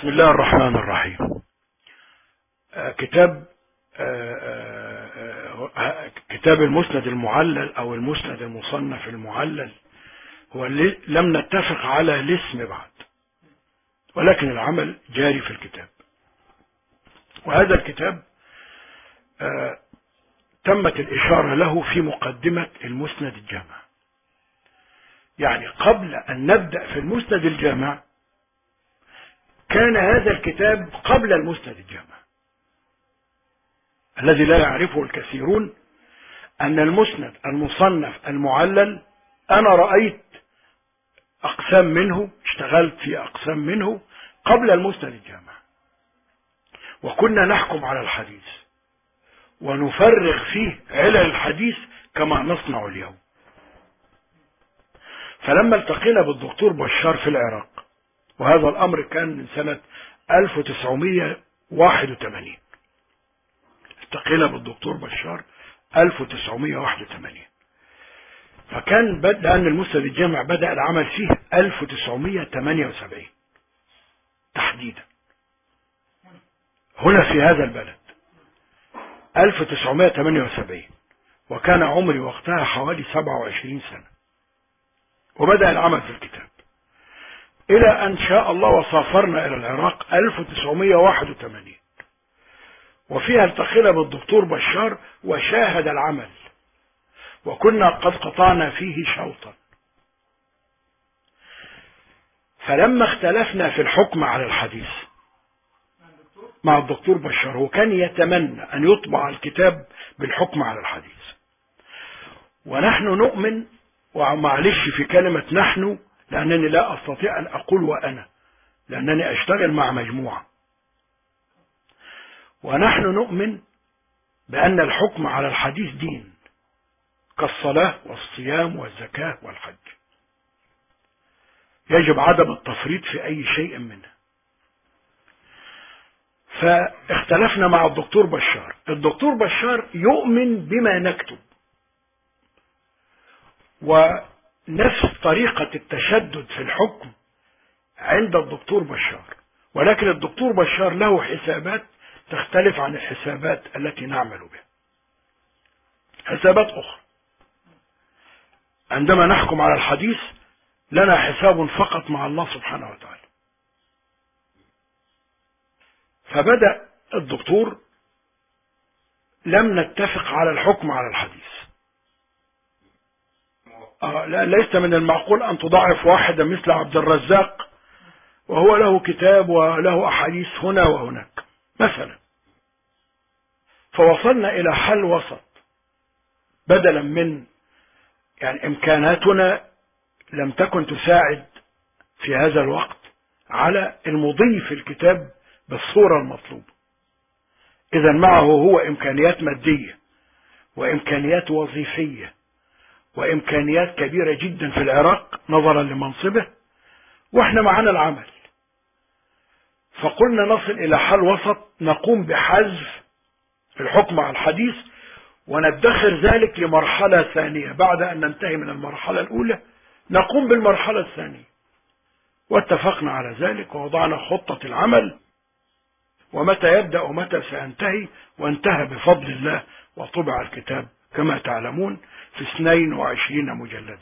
بسم الله الرحمن الرحيم. كتاب المسند المعلل او المسند المصنف المعلل هو اللي لم نتفق على الاسم بعد، ولكن العمل جاري في الكتاب. وهذا الكتاب تمت الإشارة له في مقدمة المسند الجامع، يعني قبل أن نبدأ في المسند الجامع كان هذا الكتاب قبل المسند الجامع. الذي لا يعرفه الكثيرون أن المسند المصنف المعلل أنا رأيت أقسام منه، اشتغلت في أقسام منه قبل المسند الجامع، وكنا نحكم على الحديث ونفرغ فيه علل الحديث كما نصنع اليوم. فلما التقينا بالدكتور بشار في العراق، وهذا الأمر كان من سنة 1981، التقينا بالدكتور بشار 1981، فكان لأن المسند الجامع بدأ العمل فيه 1978 تحديدا، هنا في هذا البلد 1978، وكان عمري وقتها حوالي 27 سنة، وبدأ العمل في الكتاب إلى أن شاء الله وسافرنا إلى العراق 1981، وفيها التقينا بالدكتور بشار وشاهد العمل، وكنا قد قطعنا فيه شوطا. فلما اختلفنا في الحكم على الحديث مع الدكتور بشار، هو كان يتمنى أن يطبع الكتاب بالحكم على الحديث، ونحن نؤمن، ومعلش في كلمة نحن لأنني لا أستطيع أن أقول وأنا، لأنني أشتغل مع مجموعة، ونحن نؤمن بأن الحكم على الحديث دين كالصلاة والصيام والزكاة والحج، يجب عدم التفريط في أي شيء منه. فاختلفنا مع الدكتور بشار. الدكتور بشار يؤمن بما نكتب، ونفس طريقة التشدد في الحكم عند الدكتور بشار، ولكن الدكتور بشار له حسابات تختلف عن الحسابات التي نعمل بها، حسابات أخرى. عندما نحكم على الحديث لنا حساب فقط مع الله سبحانه وتعالى. فبدأ الدكتور لم نتفق على الحكم على الحديث. لا، ليس من المعقول أن تضعف واحدا مثل عبد الرزاق وهو له كتاب وله أحاديث هنا وهناك مثلا. فوصلنا إلى حل وسط، بدلا من يعني إمكاناتنا لم تكن تساعد في هذا الوقت على المضي في الكتاب بالصورة المطلوبة. إذا معه هو إمكانيات مادية وإمكانيات وظيفية وإمكانيات كبيرة جدا في العراق نظرا لمنصبه، وإحنا معنا العمل. فقلنا نصل إلى حل وسط، نقوم بحذف الحكم على الحديث وندخر ذلك لمرحلة ثانية. بعد أن ننتهي من المرحلة الأولى نقوم بالمرحلة الثانية، واتفقنا على ذلك ووضعنا خطة العمل ومتى يبدأ ومتى سينتهي، وانتهى بفضل الله وطبع الكتاب كما تعلمون في 22 مجلدا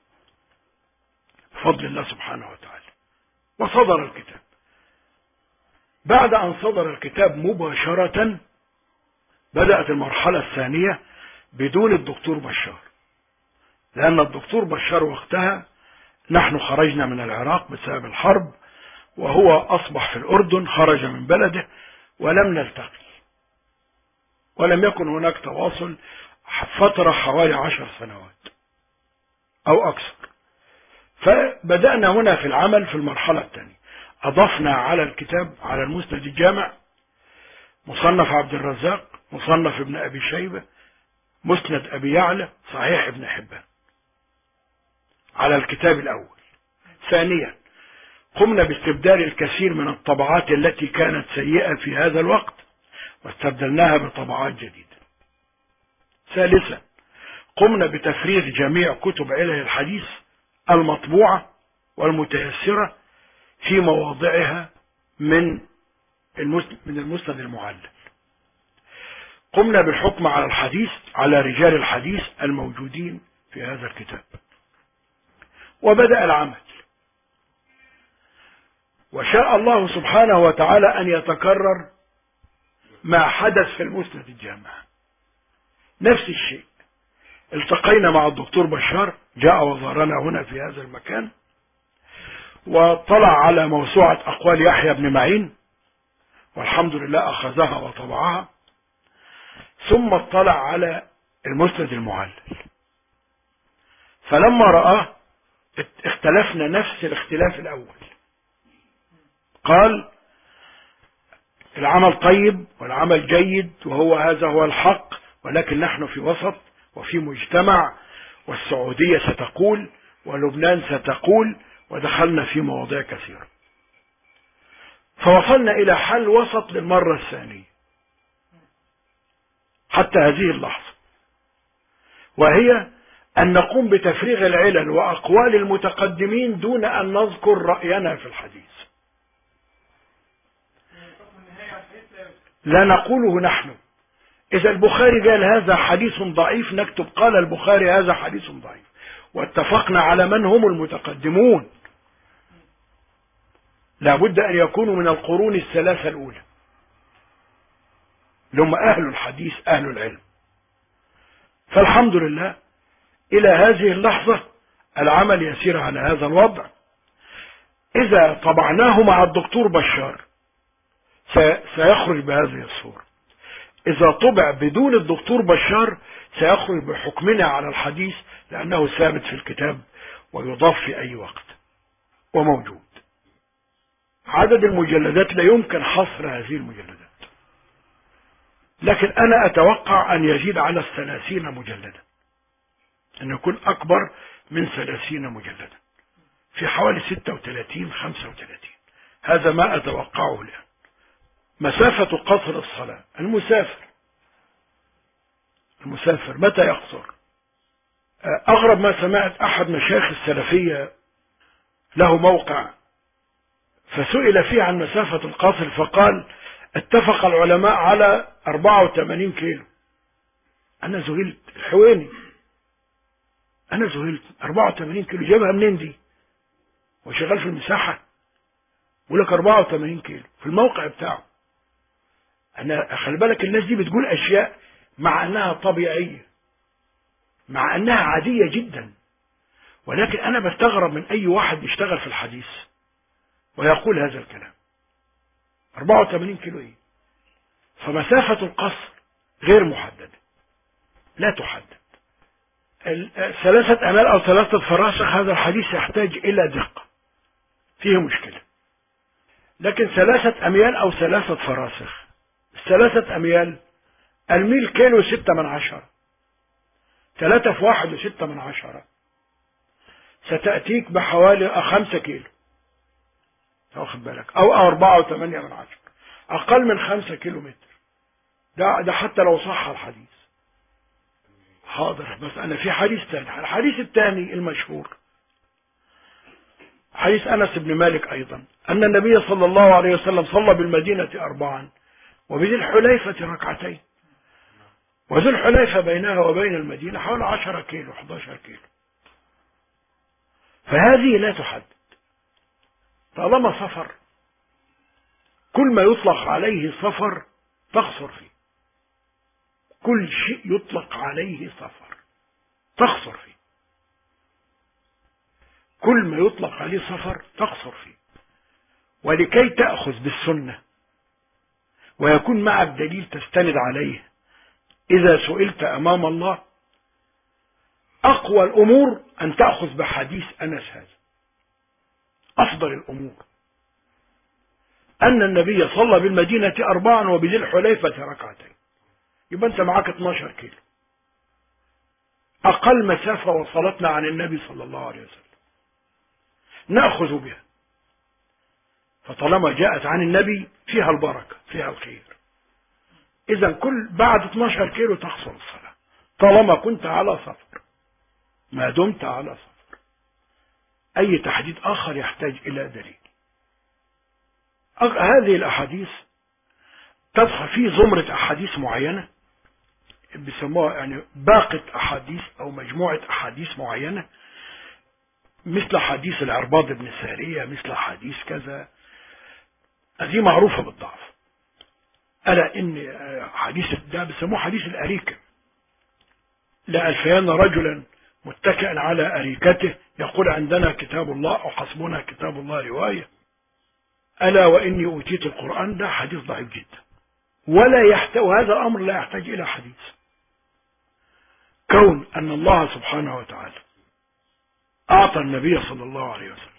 بفضل الله سبحانه وتعالى، وصدر الكتاب. بعد أن صدر الكتاب مباشرة بدأت المرحلة الثانية بدون الدكتور بشار، لأن الدكتور بشار وقتها نحن خرجنا من العراق بسبب الحرب، وهو أصبح في الأردن، خرج من بلده، ولم نلتقي ولم يكن هناك تواصل فترة حوالي 10 سنوات أو أكثر. فبدأنا هنا في العمل في المرحلة الثانية. أضفنا على الكتاب، على المسند الجامع، مصنف عبد الرزاق، مصنف ابن أبي شيبة، مسند أبي يعلى، صحيح ابن حبان على الكتاب الأول. ثانيا قمنا باستبدال الكثير من الطبعات التي كانت سيئة في هذا الوقت واستبدلناها بطبعات جديدة. ثالثا قمنا بتفريغ جميع كتب علل الحديث المطبوعة والمتيسرة في مواضعها من المسند المعلل. قمنا بالحكم على الحديث، على رجال الحديث الموجودين في هذا الكتاب، وبدأ العمل، وشاء الله سبحانه وتعالى أن يتكرر ما حدث في المسند الجامع. نفس الشيء، التقينا مع الدكتور بشار، جاء وزارنا هنا في هذا المكان، وطلع على موسوعة أقوال يحيى بن معين، والحمد لله أخذها وطبعها، ثم اطلع على المسند المعلل. فلما رآه اختلفنا نفس الاختلاف الأول. قال العمل طيب والعمل جيد، وهو هذا هو الحق، ولكن نحن في وسط وفي مجتمع، والسعودية ستقول ولبنان ستقول، ودخلنا في مواضيع كثيرة. فوصلنا إلى حل وسط للمرة الثانية حتى هذه اللحظة، وهي أن نقوم بتفريغ العلل وأقوال المتقدمين دون أن نذكر رأينا في الحديث. لا نقوله نحن. إذا البخاري قال هذا حديث ضعيف، نكتب قال البخاري هذا حديث ضعيف، واتفقنا على من هم المتقدمون. لابد أن يكونوا من القرون الثلاثة الأولى، لهم أهل الحديث أهل العلم. فالحمد لله إلى هذه اللحظة العمل يسير على هذا الوضع. إذا طبعناه مع الدكتور بشار سيخرج بهذه الصورة. إذا طبع بدون الدكتور بشار سيخرج بحكمنا على الحديث، لأنه ثابت في الكتاب ويضاف في أي وقت وموجود. عدد المجلدات لا يمكن حصر هذه المجلدات، لكن أنا أتوقع أن يزيد على 30 مجلدا، أن يكون أكبر من 30 مجلدا، في حوالي 36-35. هذا ما أتوقعه الآن. مسافة قصر الصلاة، المسافر متى يقصر؟ أغرب ما سمعت، أحد مشايخ السلفية له موقع فسئل فيه عن مسافة القصر، فقال اتفق العلماء على 84 كيلو. أنا ذهلت، الحويني، أنا ذهلت. 84 كيلو جابها منين دي؟ وشغال في المساحة يقول لك 84 كيلو في الموقع بتاعه. أنا خلي بالك، الناس دي بتقول أشياء مع أنها طبيعية، مع أنها عادية جدا، ولكن أنا بستغرب من أي واحد بيشتغل في الحديث ويقول هذا الكلام. 84 كيلو إيه؟ فمسافة القصر غير محددة، لا تحدد. 3 أميال أو 3 فراسخ، هذا الحديث يحتاج إلى دقة، فيه مشكلة. لكن 3 أميال أو 3 فراسخ، 3 أميال، الميل كيلو 6/10، 3 في 1.6، ستأتيك بحوالي 5 كيلو، واخد بالك، أو 4.8، أقل من 5 كيلو متر. ده حتى لو صح الحديث. حاضر، بس أنا في حديث تاني. الحديث الثاني المشهور حديث أنس بن مالك أيضا، أن النبي صلى الله عليه وسلم صلى بالمدينة 4 وبذي الحليفة 2، وذي الحليفة بينها وبين المدينة حوالي 10 كيلو 11 كيلو. فهذه لا تحدد، طالما سفر، كل ما يطلق عليه سفر تقصر فيه، كل شيء يطلق عليه سفر تقصر فيه، كل ما يطلق عليه سفر تقصر فيه. ولكي تأخذ بالسنة ويكون معك دليل تستند عليه إذا سئلت أمام الله، أقوى الأمور أن تأخذ بحديث أنس هذا. أفضل الأمور أن النبي صلى بالمدينة 4 وبذي الحليفة 2، يبقى أنت معك 12 كيلو، أقل مسافة وصلتنا عن النبي صلى الله عليه وسلم نأخذ بها. فطالما جاءت عن النبي فيها البركة، فيها الخير. إذا كل بعد 12 كيلو تقصر الصلاة، طالما كنت على سفر، ما دمت على سفر. أي تحديد آخر يحتاج إلى دليل. هذه الأحاديث تدخل في زمرة أحاديث معينة بيسموها يعني باقة أحاديث أو مجموعة أحاديث معينة، مثل حديث العرباض بن سارية، مثل حديث كذا، هذه معروفة بالضعف. ألا إن حديث ده بيسموه حديث الأريكة، لألفين رجلا متكئا على أريكته يقول عندنا كتاب الله أو حسبنا كتاب الله رواية. ألا وإني أوتيت القرآن، ده حديث ضعيف جدا، ولا يحتوي هذا الأمر، لا يحتاج إلى حديث. كون أن الله سبحانه وتعالى أعطى النبي صلى الله عليه وسلم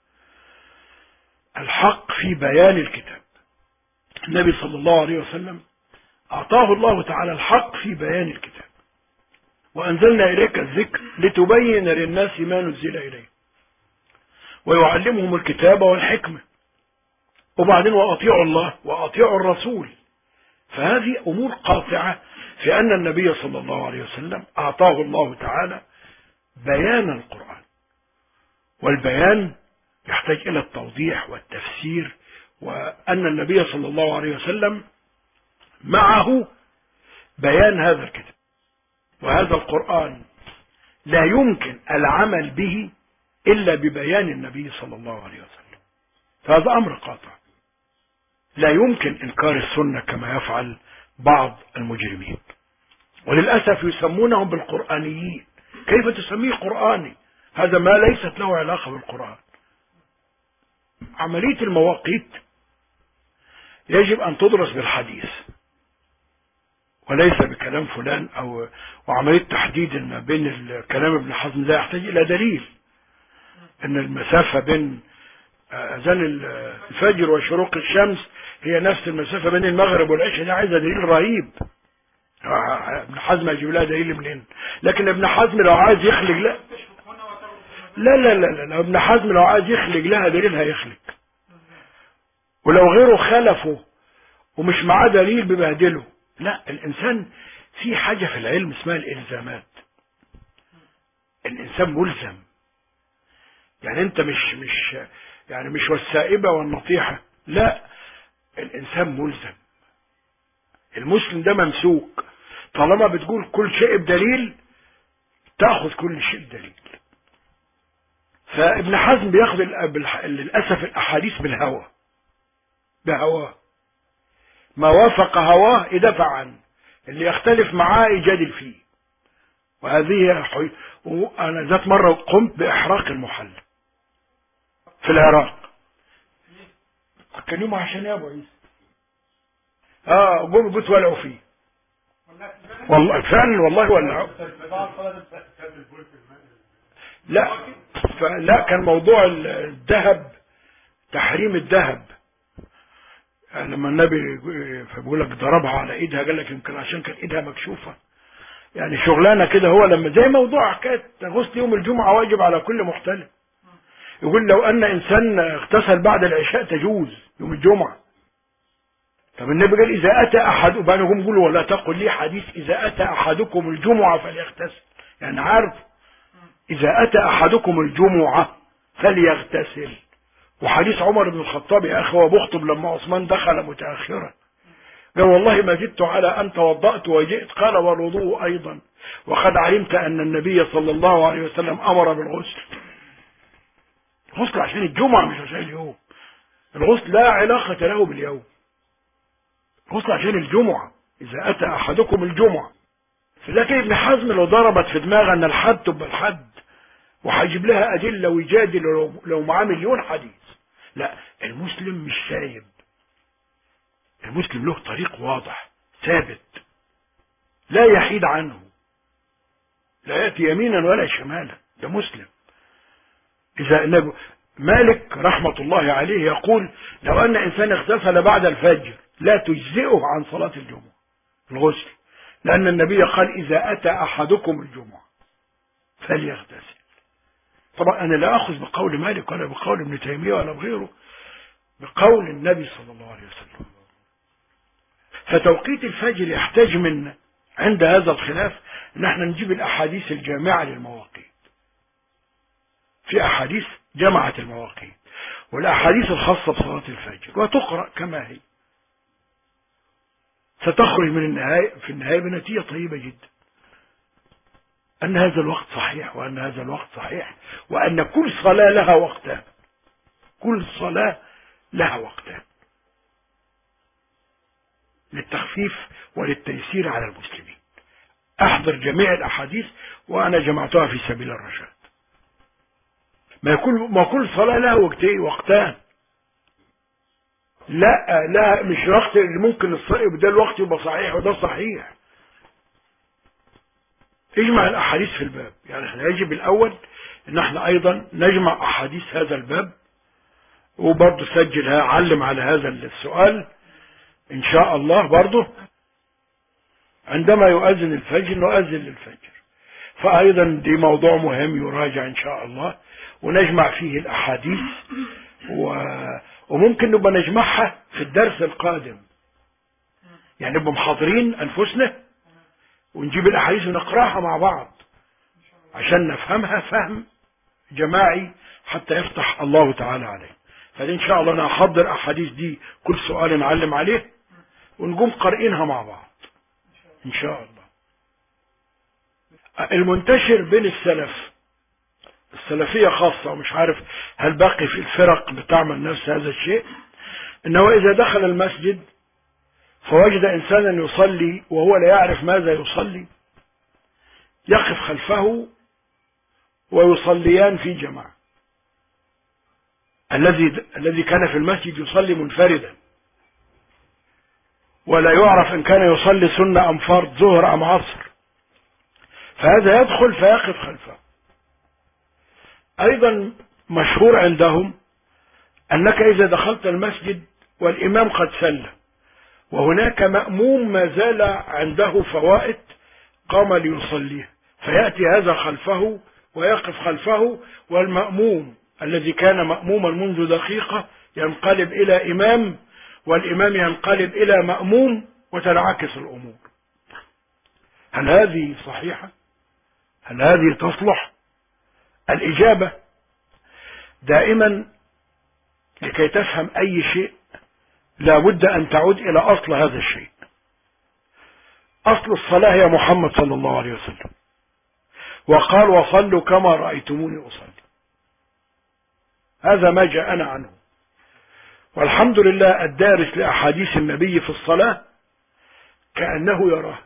الحق في بيان الكتاب، النبي صلى الله عليه وسلم أعطاه الله تعالى الحق في بيان الكتاب، وأنزلنا إليك الذكر لتبين للناس ما نزل إليه ويعلمهم الكتاب والحكمة، وبعدين وأطيعوا الله وأطيعوا الرسول. فهذه أمور قاطعة في أن النبي صلى الله عليه وسلم أعطاه الله تعالى بيان القرآن، والبيان يحتاج إلى التوضيح والتفسير، وأن النبي صلى الله عليه وسلم معه بيان هذا الكتاب، وهذا القرآن لا يمكن العمل به إلا ببيان النبي صلى الله عليه وسلم. فهذا أمر قاطع، لا يمكن إنكار السنة كما يفعل بعض المجرمين، وللأسف يسمونهم بالقرآنيين. كيف تسميه قرآني؟ هذا ما ليست له علاقة بالقرآن. عملية المواقيت يجب أن تدرس بالحديث وليس بكلام فلان، وعملية تحديد ما بين كلام ابن حزم لا يحتاج إلى دليل، أن المسافة بين أذان الفجر وشروق الشمس هي نفس المسافة بين المغرب والعشاء، ده عايزة دليل رهيب. ابن حزم يجيب لها دليل منين؟ لكن ابن حزم لو عايز يخلق لا ابن حزم لو عايز يخلق لها دليل هيخلق، ولو غيره خلفه ومش معاه دليل ببهدله. لا، الإنسان في حاجة في العلم اسمها الإلزامات. الإنسان ملزم، يعني أنت مش والسائبة والنطيحة، لا، الإنسان ملزم. المسلم ده ممسوك، طالما بتقول كل شيء بدليل تأخذ كل شيء بدليل. فابن حزم بياخذ للأسف الأحاديث بالهوى، بهواه، ما وافق هواه يدافع عنه، اللي يختلف معاه يجادل فيه. وهذه أنا ذات مرة قمت بإحراق المحل في العراق، كان يوم عشان يا أبو عيسى قوم قلت ولعوا فيه، والله فعلا والله ولعوا. لا كان موضوع الذهب، تحريم الذهب، يعني لما النبي فبيقول لك ضربها على ايدها، قال لك يمكن عشان كانت ايدها مكشوفه، يعني شغلانه كده. هو لما زي موضوع حكايه غسل يوم الجمعه واجب على كل محتلم، يقول لو ان انسان اغتسل بعد العشاء تجوز يوم الجمعه. طب النبي قال اذا اتى احد، وبعدين يقول ولا تقل لي حديث اذا اتى احدكم الجمعه فليغتسل، يعني عارف اذا اتى احدكم الجمعه فليغتسل. وحديث عمر بن الخطاب يا اخي وهو بيخطب لما عثمان دخل متاخرا، قال والله ما زدت على ان توضأت وجئت، قال والوضوء ايضا، وقد علمت ان النبي صلى الله عليه وسلم امر بالغسل. الغسل عشان الجمعه مش عشان اليوم، الغسل لا علاقه له باليوم، الغسل عشان الجمعه، اذا اتى احدكم الجمعه. لكن ابن حزم لو ضربت في دماغه ان الحد تبقى الحد وهيجيب لها ادله ويجادل لو معاه مليون حديث، لا، المسلم مش سايب، المسلم له طريق واضح ثابت لا يحيد عنه، لا يأتي يمينا ولا شمالا، ده مسلم. إذا مالك رحمة الله عليه يقول لو أن إنسان اغتسل بعد الفجر لا تجزئه عن صلاة الجمعة الغسل، لأن النبي قال إذا أتى أحدكم الجمعة فليغتسل. طبعا أنا لا أخذ بقول مالك ولا بقول ابن تيمية ولا بغيره، بقول النبي صلى الله عليه وسلم. فتوقيت الفجر يحتاج منا عند هذا الخلاف ان احنا نجيب الاحاديث الجامعة للمواقيت، في احاديث جمعت المواقيت، والأحاديث الخاصة بصلاة الفجر وتقرأ كما هي، ستخرج من النهاية في النهاية بنتيجة طيبة جدا، أن هذا الوقت صحيح، وأن هذا الوقت صحيح، وأن كل صلاة لها وقتان، كل صلاة لها وقتان للتخفيف وللتيسير على المسلمين. أحضر جميع الأحاديث وأنا جمعتها في سبيل الرشاد. ما كل صلاة لها وقتان. لا مش وقت اللي ممكن ده الوقت يبقى صحيح وده صحيح. اجمع الأحاديث في الباب، يعني احنا يجب الأول ان احنا أيضا نجمع أحاديث هذا الباب، وبرضه سجلها، علم على هذا السؤال إن شاء الله. برضه عندما يؤذن الفجر نؤذن للفجر، فأيضا دي موضوع مهم يراجع إن شاء الله، ونجمع فيه الأحاديث وممكن نبقى نجمعها في الدرس القادم، يعني نبقى محاضرين أنفسنا ونجيب الأحاديث ونقرأها مع بعض عشان نفهمها فهم جماعي حتى يفتح الله تعالى عليه. فدي إن شاء الله أنا أحضر أحاديث دي، كل سؤال نعلم عليه ونقوم قارئينها مع بعض إن شاء الله. المنتشر بين السلفية خاصة، ومش عارف هل باقي في الفرق بتعمل نفس هذا الشيء، إنه إذا دخل المسجد فوجد إنسانا يصلي وهو لا يعرف ماذا يصلي، يقف خلفه ويصليان في جماعة. الذي كان في المسجد يصلي منفردا ولا يعرف إن كان يصلي سنة أم فرض، ظهر أم عصر، فهذا يدخل فيقف خلفه. أيضا مشهور عندهم أنك إذا دخلت المسجد والإمام قد سلم وهناك مأموم ما زال عنده فوائد قام ليصليه، فيأتي هذا خلفه ويقف خلفه، والمأموم الذي كان مأموما منذ دقيقة ينقلب إلى إمام، والإمام ينقلب إلى مأموم، وتنعكس الأمور. هل هذه صحيحة؟ هل هذه تصلح؟ الإجابة دائما لكي تفهم أي شيء لا بد أن تعود إلى أصل هذا الشيء. أصل الصلاة هي محمد صلى الله عليه وسلم، وقال وصلوا كما رأيتموني أصلي. هذا ما جاءنا عنه، والحمد لله الدارس لأحاديث النبي في الصلاة كأنه يراه.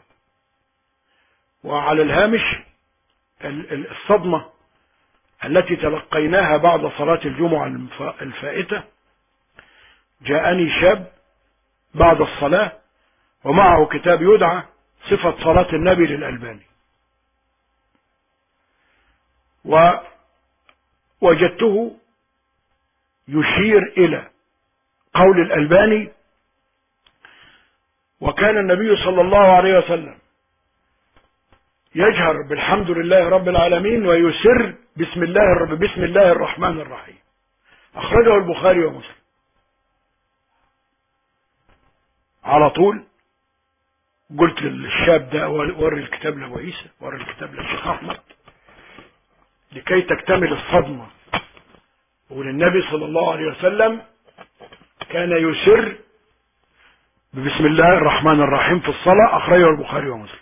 وعلى الهامش الصدمة التي تلقيناها بعد صلاة الجمعة الفائتة، جاءني شاب بعد الصلاة ومعه كتاب يدعى صفة صلاة النبي للألباني، ووجدته يشير إلى قول الألباني: وكان النبي صلى الله عليه وسلم يجهر بالحمد لله رب العالمين ويسر بسم الله الرحمن الرحيم. أخرجه البخاري ومسلم. على طول قلت للشاب ده: وري الكتاب لأبو عيسى، وري الكتاب للشيخ أحمد، لكي تكتمل الصدمة. وللنبي صلى الله عليه وسلم كان يسر بسم الله الرحمن الرحيم في الصلاة. أخرجه البخاري ومسلم.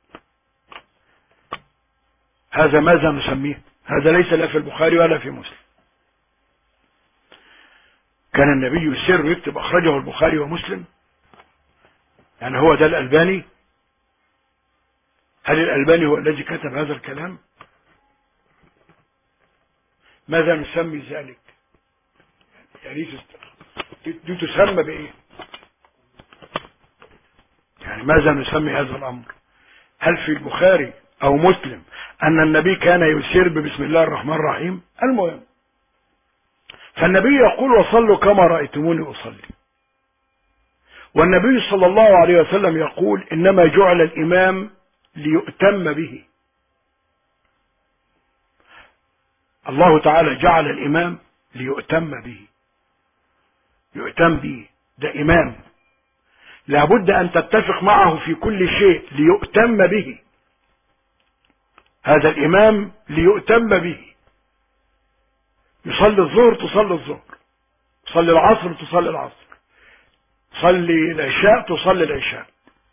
هذا ماذا نسميه؟ هذا ليس لا في البخاري ولا في مسلم. كان النبي يسر ويكتب أخرجه البخاري ومسلم، يعني هو ده الألباني؟ هل الألباني هو الذي كتب هذا الكلام؟ ماذا نسمي ذلك؟ يعني دي تسمى بإيه؟ يعني ماذا نسمي هذا الأمر؟ هل في البخاري أو مسلم أن النبي كان يسير بسم الله الرحمن الرحيم؟ المهم، فالنبي يقول وصلوا كما رأيتموني أصلي، والنبي صلى الله عليه وسلم يقول إنما جعل الإمام ليؤتم به. الله تعالى جعل الإمام ليؤتم به، يؤتم به، ده إمام لابد أن تتفق معه في كل شيء ليؤتم به. هذا الإمام ليؤتم به، يصلي الظهر تصلي الظهر، تصلي العصر تصلي العصر، تصلي العشاء تصلي العشاء.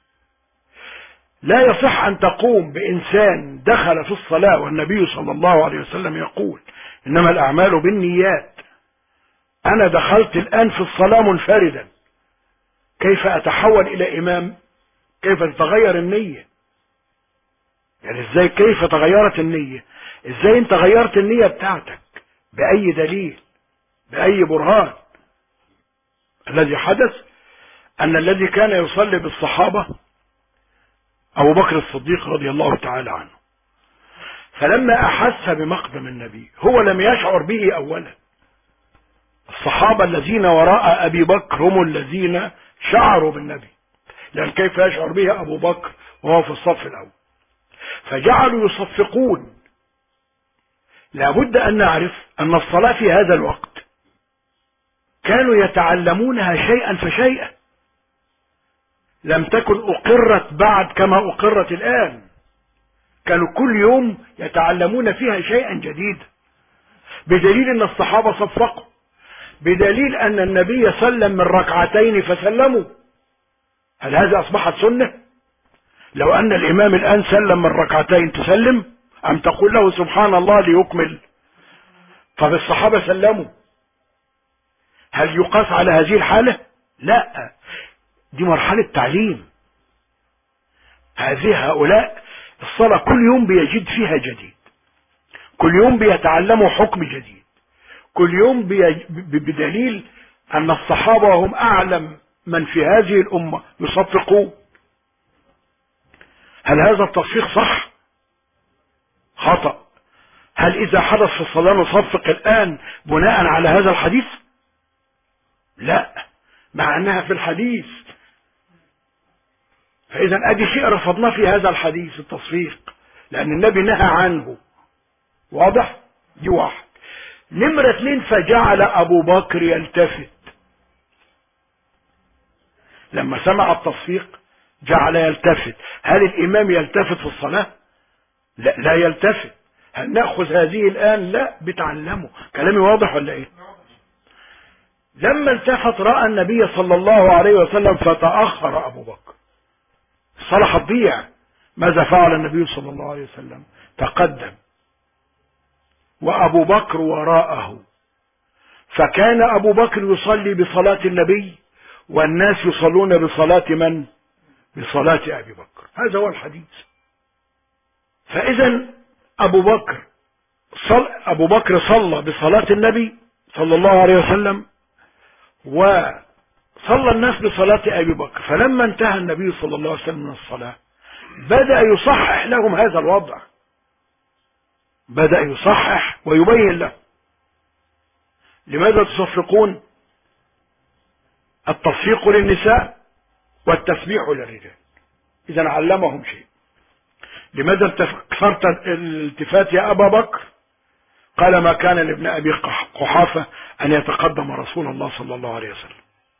لا يصح أن تقوم بإنسان دخل في الصلاة والنبي صلى الله عليه وسلم يقول إنما الأعمال بالنيات، أنا دخلت الآن في الصلاة منفردا، كيف أتحول إلى إمام؟ كيف تتغير النية؟ يعني إزاي؟ كيف تغيرت النية؟ إزاي أنت غيرت النية بتاعتك؟ بأي دليل؟ بأي برهان؟ الذي حدث أن الذي كان يصلي بالصحابة أبو بكر الصديق رضي الله تعالى عنه، فلما أحس بمقدم النبي هو لم يشعر به أولا. الصحابة الذين وراء أبي بكر هم الذين شعروا بالنبي، لأن كيف يشعر به أبو بكر وهو في الصف الأول؟ فجعلوا يصفقون. لابد أن نعرف أن الصلاة في هذا الوقت كانوا يتعلمونها شيئا فشيئا، لم تكن أقرت بعد كما أقرت الآن، كانوا كل يوم يتعلمون فيها شيئا جديدا، بدليل أن الصحابة صفقوا، بدليل أن النبي سلم من ركعتين فسلموا. هل هذا أصبحت سنة؟ لو أن الإمام الآن سلم من ركعتين تسلم أم تقول له سبحان الله ليكمل؟ طب الصحابة سلموا، هل يقاس على هذه الحالة؟ لا، دي مرحلة تعليم. هؤلاء الصلاة كل يوم بيجد فيها جديد، كل يوم بيتعلموا حكم جديد، كل يوم بدليل أن الصحابة هم أعلم من في هذه الأمة يصفقون. هل هذا التصفيق صح؟ خطأ. هل إذا حدث في الصلاة نصفق الآن بناء على هذا الحديث؟ لا، مع أنها في الحديث. فإذا أدي شيء رفضناه في هذا الحديث، التصفيق، لأن النبي نهى عنه. واضح؟ دي واحد. نمرة 2، فجعل أبو بكر يلتفت لما سمع التصفيق، جعل يلتفت. هل الإمام يلتفت في الصلاة؟ لا، لا يلتفت. هل نأخذ هذه الآن؟ لا، بتعلمه. كلامي واضح ولا إيه؟ لما التفت رأى النبي صلى الله عليه وسلم فتأخر أبو بكر، الصلاة هتضيع. ماذا فعل النبي صلى الله عليه وسلم؟ تقدم وأبو بكر وراءه، فكان أبو بكر يصلي بصلاة النبي والناس يصلون بصلاة من؟ بصلاة أبي بكر. هذا هو الحديث. فإذا أبو بكر صلى بصلاة النبي صلى الله عليه وسلم، وصلى الناس بصلاة أبي بكر. فلما انتهى النبي صلى الله عليه وسلم من الصلاة بدأ يصحح لهم هذا الوضع، بدأ يصحح ويبين له. لماذا تصفقون؟ التصفيق للنساء والتسبيح للرجال. إذا علمهم شيء. لماذا كثرت الالتفات يا أبا بكر؟ قال ما كان لابن أبي قحافة أن يتقدم رسول الله صلى الله عليه وسلم.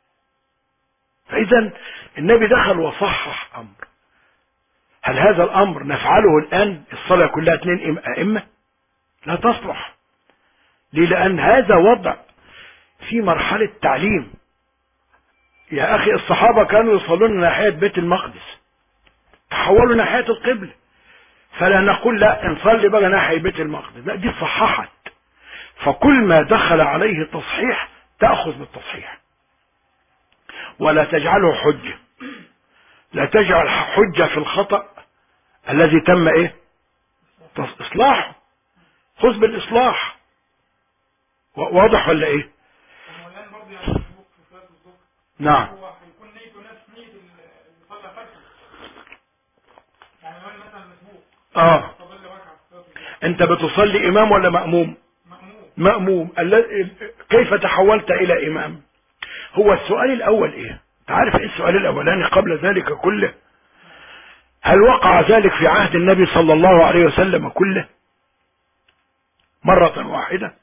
فإذا النبي دخل وصحح أمر. هل هذا الأمر نفعله الآن؟ الصلاة كلها 2 أئمة؟ لا تصلح. ليه؟ لأن هذا وضع في مرحلة تعليم. يا أخي الصحابة كانوا يصلون ناحية بيت المقدس، تحولوا ناحية القبلة، فلا نقول لا نصلي بقى ناحية بيت المقدس، لا، دي صححت. فكل ما دخل عليه تصحيح تأخذ بالتصحيح، ولا تجعله حجة. لا تجعل حجة في الخطأ الذي تم ايه؟ اصلاحه. خذ بالاصلاح. واضح ولا ايه؟ نعم. انت بتصلي امام ولا مأموم؟ مأموم. كيف تحولت الى امام؟ هو السؤال الاول ايه؟ تعرف ايه السؤال الاولاني قبل ذلك كله؟ هل وقع ذلك في عهد النبي صلى الله عليه وسلم كله مرة واحدة؟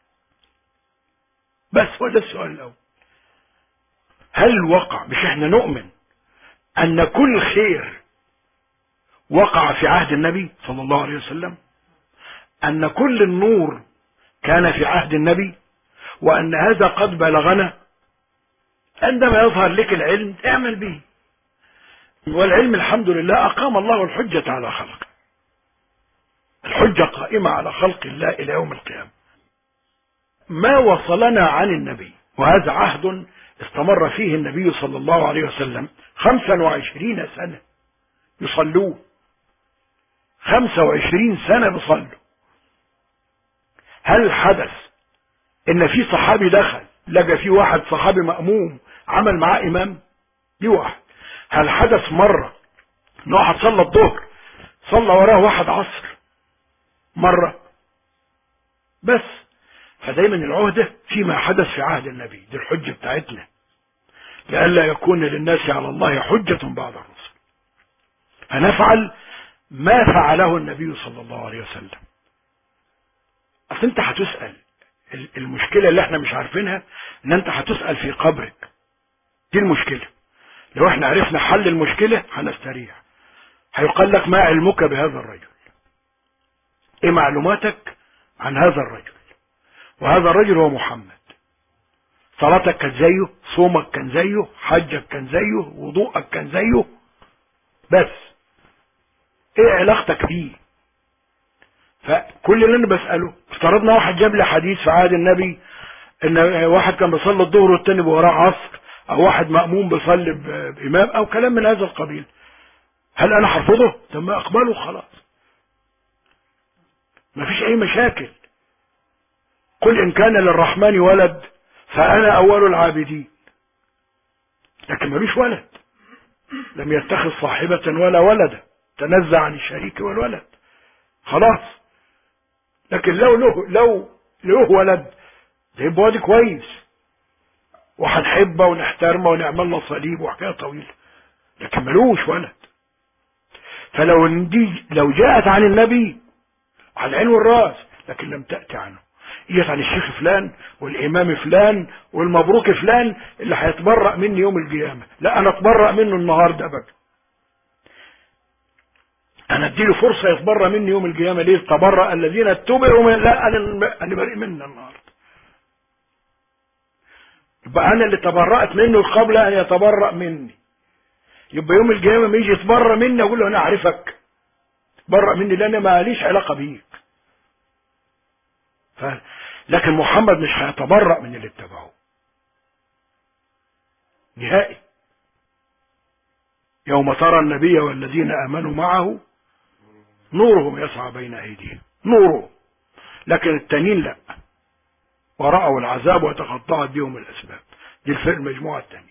بس هو ده السؤال الاول. هل وقع؟ مش احنا نؤمن ان كل خير وقع في عهد النبي صلى الله عليه وسلم، ان كل النور كان في عهد النبي، وأن هذا قد بلغنا، عندما يظهر لك العلم اعمل به. والعلم الحمد لله أقام الله الحجة على خلقه، الحجة قائمة على خلق الله إلى يوم القيامة. ما وصلنا عن النبي، وهذا عهد استمر فيه النبي صلى الله عليه وسلم 25 سنة يصلون، 25 سنة بيصلوا. هل حدث ان في صحابي دخل لقى في واحد صحابي مأموم عمل معاه امام؟ دي واحد. هل حدث مرة ان واحد صلى الظهر صلى وراه واحد عصر؟ مرة بس. فدايما العهدة فيما حدث في عهد النبي، دي الحجة بتاعتنا، لئلا يكون للناس على الله حجة بعد الرسل. فنفعل ما فعله النبي صلى الله عليه وسلم. اصل انت هتسأل، المشكلة اللي احنا مش عارفينها ان انت هتسأل في قبرك، دي المشكلة. لو احنا عرفنا حل المشكلة هنستريح. هيقال لك ما علمك بهذا الرجل، ايه معلوماتك عن هذا الرجل؟ وهذا الرجل هو محمد. صلاتك كان زيه، صومك كان زيه، حجك كان زيه، وضوءك كان زيه، بس ايه علاقتك بيه؟ فكل اللي انا بسأله، افترضنا واحد جاب لي حديث في عهد النبي ان واحد كان بيصلي الظهر والتاني وراه عصر، او واحد مأموم بيصلي بامام، او كلام من هذا القبيل، هل انا هرفضه؟ طب ما اقبله خلاص، ما فيش اي مشاكل. قل ان كان للرحمن ولد فانا اول العابدين. لكن ملوش ولد، لم يتخذ صاحبة ولا ولدا، تنزع عن الشريك والولد، خلاص. لكن لو له ولد ده يبقى وادي كويس، وهنحبه ونحترمه ونعمل له صليب وحكايه طويله، لكن ملوش ولد. لو جاءت عن النبي على العين والراس، لكن لم تأتي عنه. جاءت عن الشيخ فلان والإمام فلان والمبروك فلان اللي هيتبرأ مني يوم القيامة، لا أنا اتبرأ منه النهارده بقى، أنا اديله فرصة يتبرأ مني يوم القيامة. ليه؟ تبرأ الذين اتبعوا من، لا أنا بريء منه النهارده. يبقى أنا اللي تبرأت منه قبل أن يتبرأ مني. يبقى يوم القيامة ما يجي يتبرأ مني أقول له أنا أعرفك، تبرأ مني لأن ما ليش علاقة بيك. لكن محمد مش هيتبرأ من اللي اتبعوه نهائي. يوم ترى النبي والذين آمنوا معه نورهم يسعى بين أيديهم، نوره. لكن التانيين لا، ورأوا العذاب وتقطعت بهم الأسباب. دي المجموعة التانية.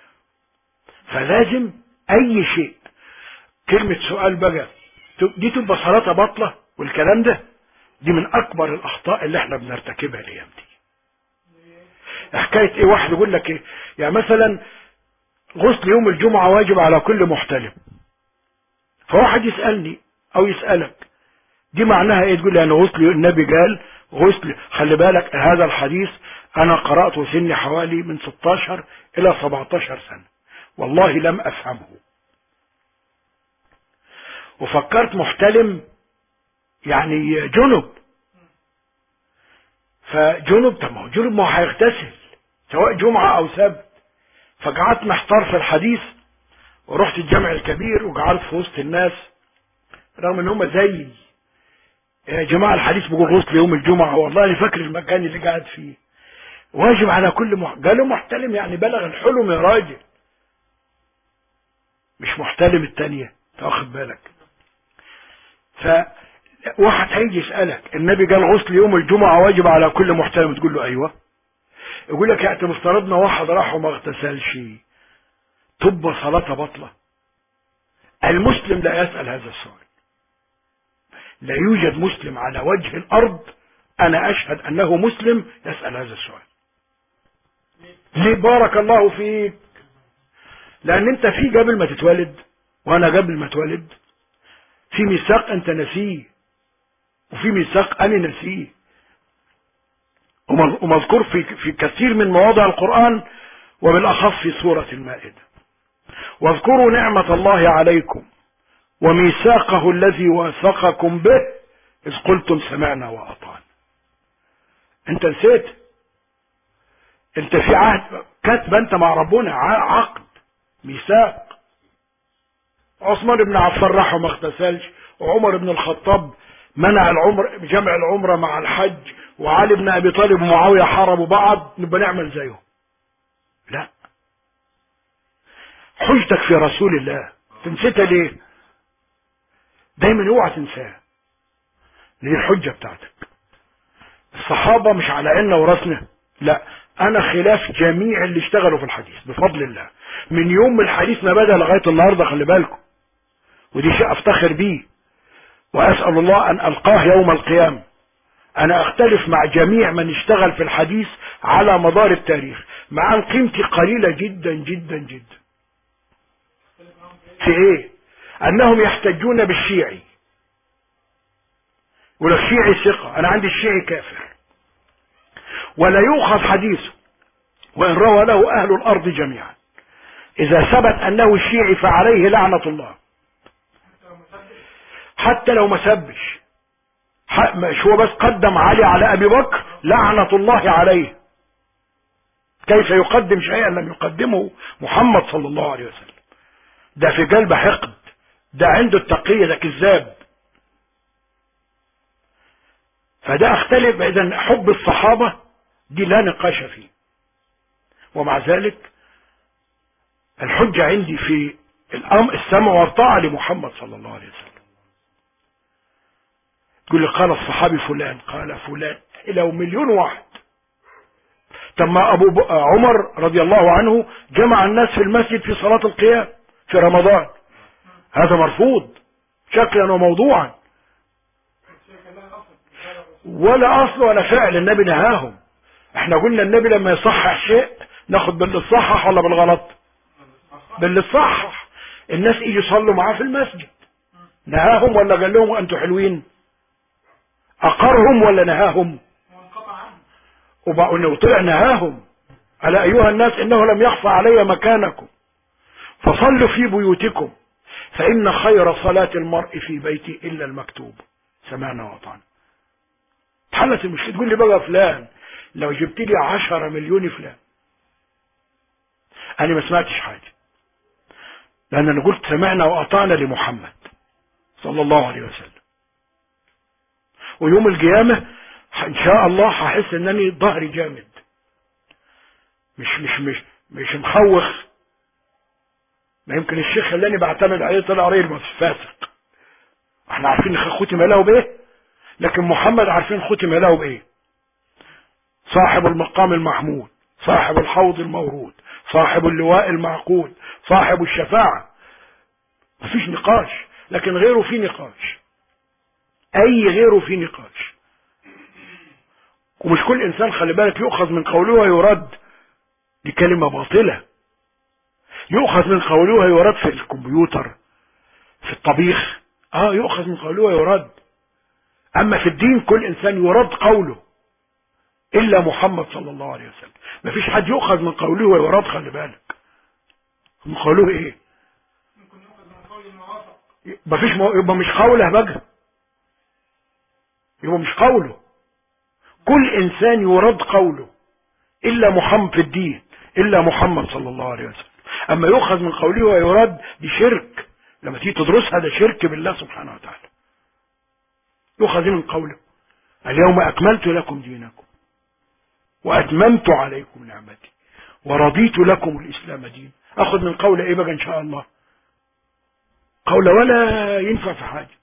فلازم أي شيء، كلمة سؤال بقى دي تبقى صلاة باطلة، والكلام ده دي من أكبر الأخطاء اللي احنا بنرتكبها الأيام دي. حكاية ايه؟ واحد يقول لك ايه، يعني مثلا غسل يوم الجمعة واجب على كل محتلم، فواحد يسألني او يسألك دي معناها ايه؟ تقول لي انا غسل النبي قال غسل. خلي بالك هذا الحديث انا قرأته سني حوالي من 16 الى 17 سنة، والله لم افهمه، وفكرت محتلم يعني جنب. فجنب، طب ما هو جنب ما هو هيغتسل سواء جمعة او سبت. فقعدت محتار في الحديث، ورحت الجامع الكبير وقعدت في وسط الناس، رغم ان هم زيي. يا جماعة الحديث بيقول غسل يوم الجمعة، والله انا فاكر المكان اللي قاعد فيه واجب على كل قالوا محتلم يعني بلغ الحلم يا راجل، مش محتلم التانية، تاخد بالك. فواحد هيجي يسألك النبي قال غسل يوم الجمعة واجب على كل محتلم، تقول له ايوه. يقول لك يعني مفترضنا واحد راح وما اغتسلش تبقى صلاة باطلة. المسلم لا يسأل هذا السؤال، لا يوجد مسلم على وجه الأرض أنا أشهد أنه مسلم يسأل هذا السؤال. ليه؟ بارك الله فيك. لأن أنت في قبل ما تتولد وأنا قبل ما اتولد في ميثاق أنت نسيه، وفي ميثاق أنا نسيه، ومذكور في كثير من مواضع القرآن، وبالأخص في سورة المائدة. واذكروا نعمة الله عليكم وميثاقه الذي واثقكم به إذ قلتم سمعنا وأطعنا. أنت نسيت؟ انت في عهد كاتب انت مع ربنا عقد ميثاق. عثمان بن عفان راح وما اغتسلش، وعمر بن الخطاب منع العمر جمع العمرة مع الحج، وعلي بن ابي طالب ومعاوية حاربوا بعض، نبقى نعمل زيهم؟ لا. حجتك في رسول الله تنسيتها ليه؟ دايما اوعى تنساها، دي الحجة بتاعتك. الصحابة مش على عيننا وراسنا، لا، انا خلاف جميع اللي اشتغلوا في الحديث بفضل الله، من يوم الحديث ما بدأ لغاية النهاردة، خلي بالكم، ودي شيء افتخر بيه واسأل الله ان القاه يوم القيامة. انا اختلف مع جميع من اشتغل في الحديث على مدار التاريخ، مع ان قيمتي قليلة جدا جدا جدا. في ايه؟ انهم يحتجون بالشيعي، ولو الشيعي ثقة، انا عندي الشيعي كافر ولا يؤخذ حديثه وان روى له اهل الارض جميعا. اذا ثبت انه الشيعي فعليه لعنة الله، حتى لو ما سبش، مش هو بس قدم علي على ابي بكر، لعنة الله عليه. كيف يقدم شيئا لم يقدمه محمد صلى الله عليه وسلم؟ ده في قلب حقد، ده عنده التقية، ده كذاب. فده اختلف. اذا حب الصحابة دي لا نقاش فيه، ومع ذلك الحجة عندي في السمع والطاعة لمحمد صلى الله عليه وسلم. تقول لي قال الصحابي فلان، قال فلان، لو مليون واحد. طب ما ابو عمر رضي الله عنه جمع الناس في المسجد في صلاة القيام في رمضان، هذا مرفوض شكلا وموضوعا، ولا اصل ولا فعل. النبي نهاهم. احنا قلنا النبي لما يصحح شيء ناخد باللي صحح ولا بالغلط؟ باللي صحح. الناس يجي يصلوا معاه في المسجد، نهاهم ولا قال لهم انتوا حلوين؟ اقرهم ولا نهاهم؟ وطلع نهاهم. ألا أيها الناس إنه لم يخفى علي مكانكم فصلوا في بيوتكم فإن خير صلاة المرء في بيتي إلا المكتوب. سمعنا وطعنا. اتحلت المشكلة. تقول لي بقى فلان، لو جبت لي 10 مليون فلان، أنا ما سمعتش حاجة، لأن أنا قلت سمعنا وأطعنا لمحمد صلى الله عليه وسلم. ويوم القيامة إن شاء الله هحس إنني ظهري جامد، مش مخوخ. ما يمكن الشيخ اللي انا بعتمد عليه طلع راجل فاسق. احنا عارفين ختم له بايه، لكن محمد عارفين ختم له بايه. صاحب المقام المحمود، صاحب الحوض المورود، صاحب اللواء المعقود، صاحب الشفاعة. مفيش نقاش، لكن غيره في نقاش، اي غيره في نقاش. ومش كل انسان خلي بالك يؤخذ من قوله ويرد، دي كلمة باطلة. يؤخذ من قوله ويرد في الكمبيوتر، في الطبيخ، يؤخذ من قوله ويرد. اما في الدين كل انسان يرد قوله الا محمد صلى الله عليه وسلم. مفيش حد يؤخذ من قوله ويرد، خلي بالك. من قوله ايه؟ ممكن يؤخذ من قول الموافق. يبقى مش قوله بقى، يبقى مش قوله. كل انسان يرد قوله الا محمد في الدين، الا محمد صلى الله عليه وسلم. اما يؤخذ من قوله ويرد دي شرك، لما تيجي تدرسها ده شرك بالله سبحانه وتعالى. يؤخذ من قوله اليوم اكملت لكم دينكم واتممت عليكم نعمتي ورضيت لكم الاسلام دين. اخذ من قوله ايه بقى ان شاء الله؟ قوله ولا ينفع في حاجة.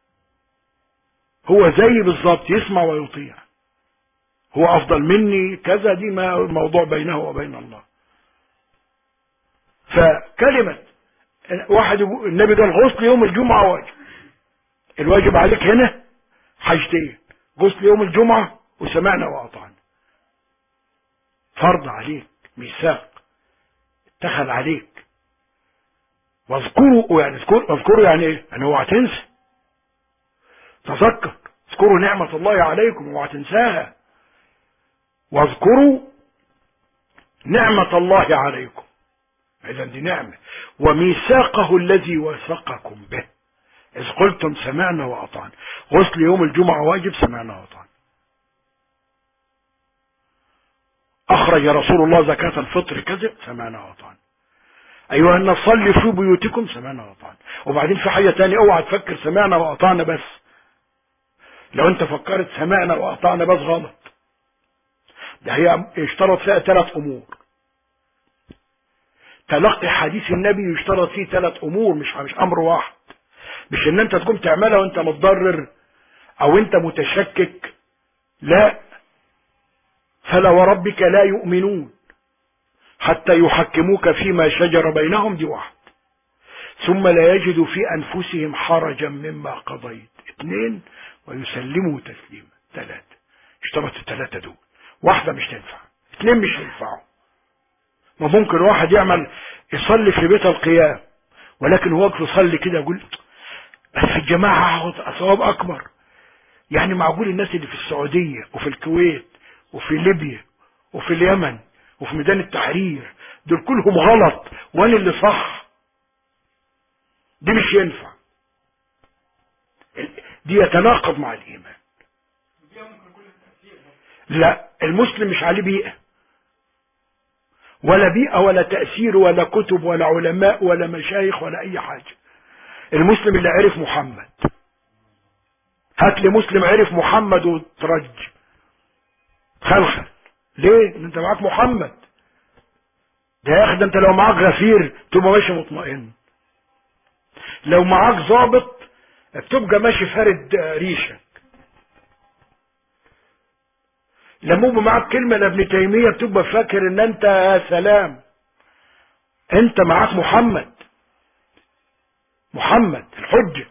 هو زي بالظبط يسمع ويطيع، هو افضل مني كذا، دي ما موضوع بينه وبين الله. فكلمة واحد النبي قال غسل يوم الجمعة واجب. الواجب عليك هنا حاجتين: غسل يوم الجمعة وسمعنا وأطعنا. فرض عليك، ميثاق اتخذ عليك. واذكروا يعني اذكروا يعني ايه؟ يعني اوعى تنسى. تذكر، اذكروا نعمة الله عليكم اوعى تنساها. واذكروا نعمة الله عليكم، اذا دي نعمة. وميثاقه الذي وثقكم به إذ قلتم سمعنا وأطعنا. غسل يوم الجمعة واجب، سمعنا وأطعنا. أخرج رسول الله زكاة الفطر كذا، سمعنا وأطعنا. أيها الناس صلوا في بيوتكم، سمعنا وأطعنا. وبعدين في حاجة تانية، اوعى تفكر سمعنا وأطعنا بس. لو انت فكرت سمعنا وأطعنا بس غلط. ده هي يشترط فيها 3 أمور. تلقي حديث النبي يشترط فيه 3 أمور، مش أمر واحد. مش ان انت تقوم تعملها وانت متضرر او انت متشكك، لا. فلا وربك لا يؤمنون حتى يحكموك فيما شجر بينهم، دي واحد. ثم لا يجدوا في أنفسهم حرجا مما قضيت، 2 ويسلموا تسليما، 3. اشترط ال3 دول. واحدة مش تنفع، 2 مش هينفعوا. ما ممكن واحد يصلي في بيت القيام، ولكن هو واقف يصلي كده يقول بس في الجماعة هاخد ثواب أكبر. يعني معقول الناس اللي في السعودية وفي الكويت وفي ليبيا وفي اليمن وفي ميدان التحرير دول كلهم غلط وانا اللي صح؟ دي مش ينفع، دي يتناقض مع الإيمان. لا، المسلم مش عليه بيئة ولا تأثير ولا كتب ولا علماء ولا مشايخ ولا أي حاجة. المسلم اللي عرف محمد. هات لي مسلم عرف محمد وترج خلخل. ليه؟ انت معاك محمد. ده يا اخي، ده انت لو معاك غفير تبقى ماشي مطمئن. لو معاك ضابط بتبقى ماشي فارد ريشك. لما يبقى معاك كلمة لابن تيمية بتبقى فاكر ان انت يا سلام. انت معاك محمد الحجة.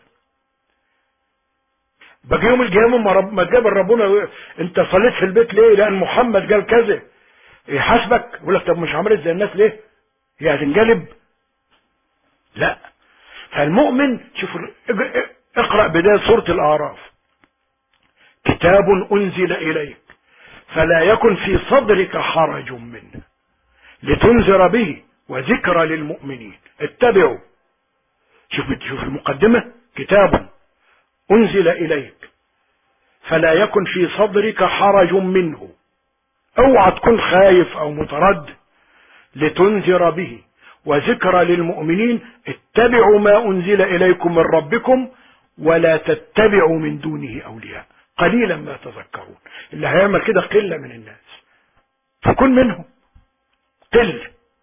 بقى يوم القيامة ما تقابل ربنا انت صليت في البيت ليه؟ لان محمد قال كذا. يحاسبك يقول لك طب مش عملت زي الناس ليه؟ هي هتنقلب؟ لا. فالمؤمن شوف، اقرأ بداية سورة الأعراف. كتاب أنزل إليك فلا يكن في صدرك حرج منه لتنذر به وذكرى للمؤمنين. اتبعوا. شوف المقدمة، كتاب أنزل إليك فلا يكن في صدرك حرج منه. اوعى تكون خايف او متردد. لتنذر به وذكرى للمؤمنين. اتبعوا ما أنزل إليكم من ربكم ولا تتبعوا من دونه أولياء قليلا ما تذكرون. اللي هيعمل كده قلة من الناس، فكن منهم. قل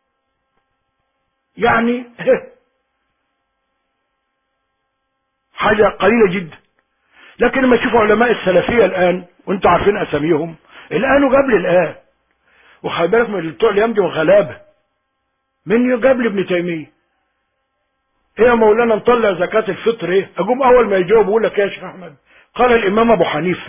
يعني حاجة قليلة جدا. لكن لما تشوفوا علماء السلفية الآن وانتوا عارفين أساميهم، الآن وقبل الآن، وخلي بالك من بتوع اليمن وغلابة، من قبل ابن تيمية. ايه يا مولانا نطلع زكاة الفطر ايه؟ اقوم اول ما يجاوب يقول لك يا شيخ احمد قال الامام ابو حنيفة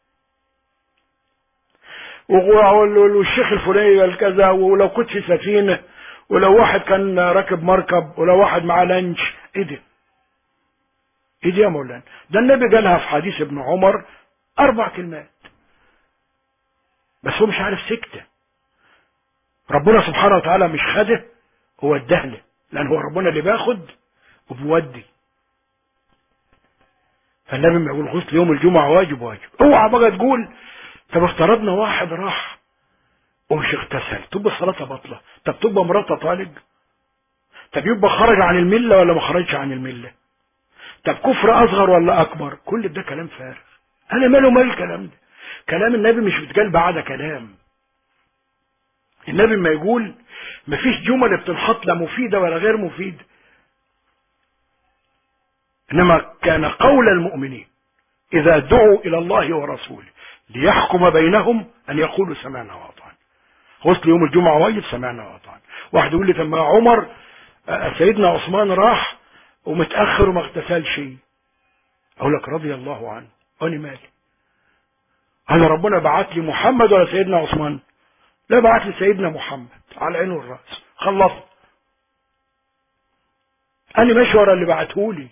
والشيخ الفلاني قال كذا، ولو كنت في سفينة، ولو واحد كان راكب مركب، ولو واحد معاه لانش. ايه ده؟ ايه دي يا مولانا؟ ده النبي قالها في حديث ابن عمر 4 كلمات بس هو مش عارف سكتة. ربنا سبحانه وتعالى مش خده، هو ادهله، لان هو ربنا اللي باخد وبيودي. فالنبي ما يقول غسل يوم الجمعة واجب. اوعى بقى تقول طب افترضنا واحد راح ومش اغتسل تبقى صلاته باطلة. طب تبقى مراته طالق؟ طب يبقى خرج عن الملة ولا ما خرجش عن الملة؟ طب كفر اصغر ولا اكبر؟ كل ده كلام فارغ. انا ماله مال الكلام ده؟ كلام النبي مش بتقال بعد كلام. النبي ما يقول مفيش جمل بتنحط لا مفيدة ولا غير مفيدة، انما كان قول المؤمنين اذا دعوا الى الله ورسوله ليحكم بينهم ان يقولوا سمعنا واطعنا. غسل يوم الجمعة واجب، سمعنا واطعنا. واحد يقول لي طب ما عمر سيدنا عثمان راح ومتأخر وما اغتسلش، اقول لك رضي الله عنه، انا مالي؟ انا ربنا بعت لي محمد ولا سيدنا عثمان؟ لا، بعت لي سيدنا محمد على عينه والراس. خلص، انا ماشي ورا اللي بعتهولي.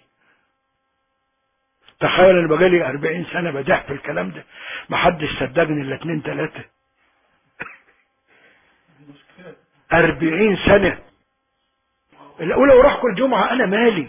تخيل انا بقالي 40 سنة بدح في الكلام ده، ما حدش صدقني الا 2 3. 40 سنة. الاولى وراح كل جمعة، انا مالي؟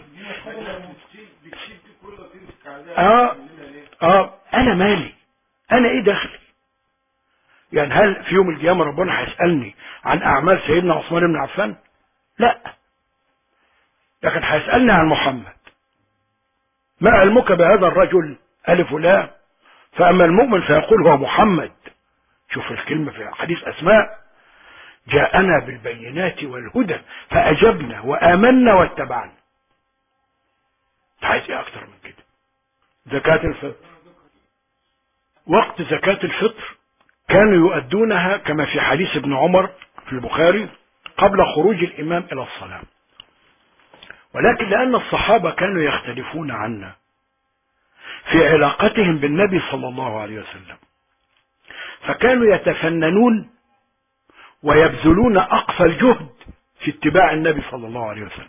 انا مالي؟ انا ايه دخلي؟ يعني هل في يوم القيامة ربنا هيسألني عن أعمال سيدنا عثمان بن عفان؟ لا، لكن هيسألني عن محمد. ما علمك بهذا الرجل؟ ألف ولام. فأما المؤمن فيقول هو محمد. شوف الكلمة في حديث أسماء: جاءنا بالبينات والهدى فأجبنا وآمنا واتبعنا. عايز ايه اكتر من كده؟ زكاة الفطر. وقت زكاة الفطر كانوا يؤدونها كما في حديث ابن عمر في البخاري قبل خروج الإمام إلى الصلاة، ولكن لأن الصحابة كانوا يختلفون عنا في علاقتهم بالنبي صلى الله عليه وسلم، فكانوا يتفننون ويبذلون أقصى الجهد في اتباع النبي صلى الله عليه وسلم.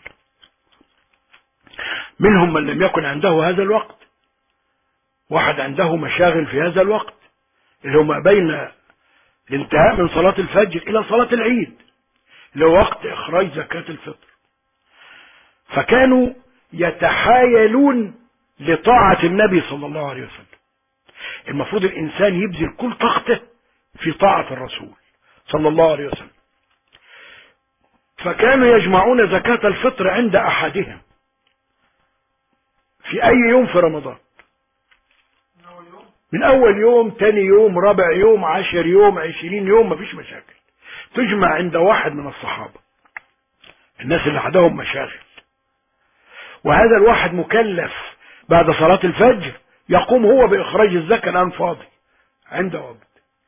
منهم من لم يكن عنده هذا الوقت، واحد عنده مشاغل في هذا الوقت اللي هو ما بين الانتهاء من صلاة الفجر إلى صلاة العيد، اللي هو وقت إخراج زكاة الفطر، فكانوا يتحايلون لطاعة النبي صلى الله عليه وسلم. المفروض الإنسان يبذل كل طاقته في طاعة الرسول صلى الله عليه وسلم، فكانوا يجمعون زكاة الفطر عند أحدهم في أي يوم في رمضان، من أول يوم، تاني يوم، رابع يوم، 10 يوم، 20 يوم، مفيش مشاكل. تجمع عند واحد من الصحابة، الناس اللي عندهم مشاغل، وهذا الواحد مكلف بعد صلاة الفجر يقوم هو بإخراج الزكاة الآن فاضي عند وقت.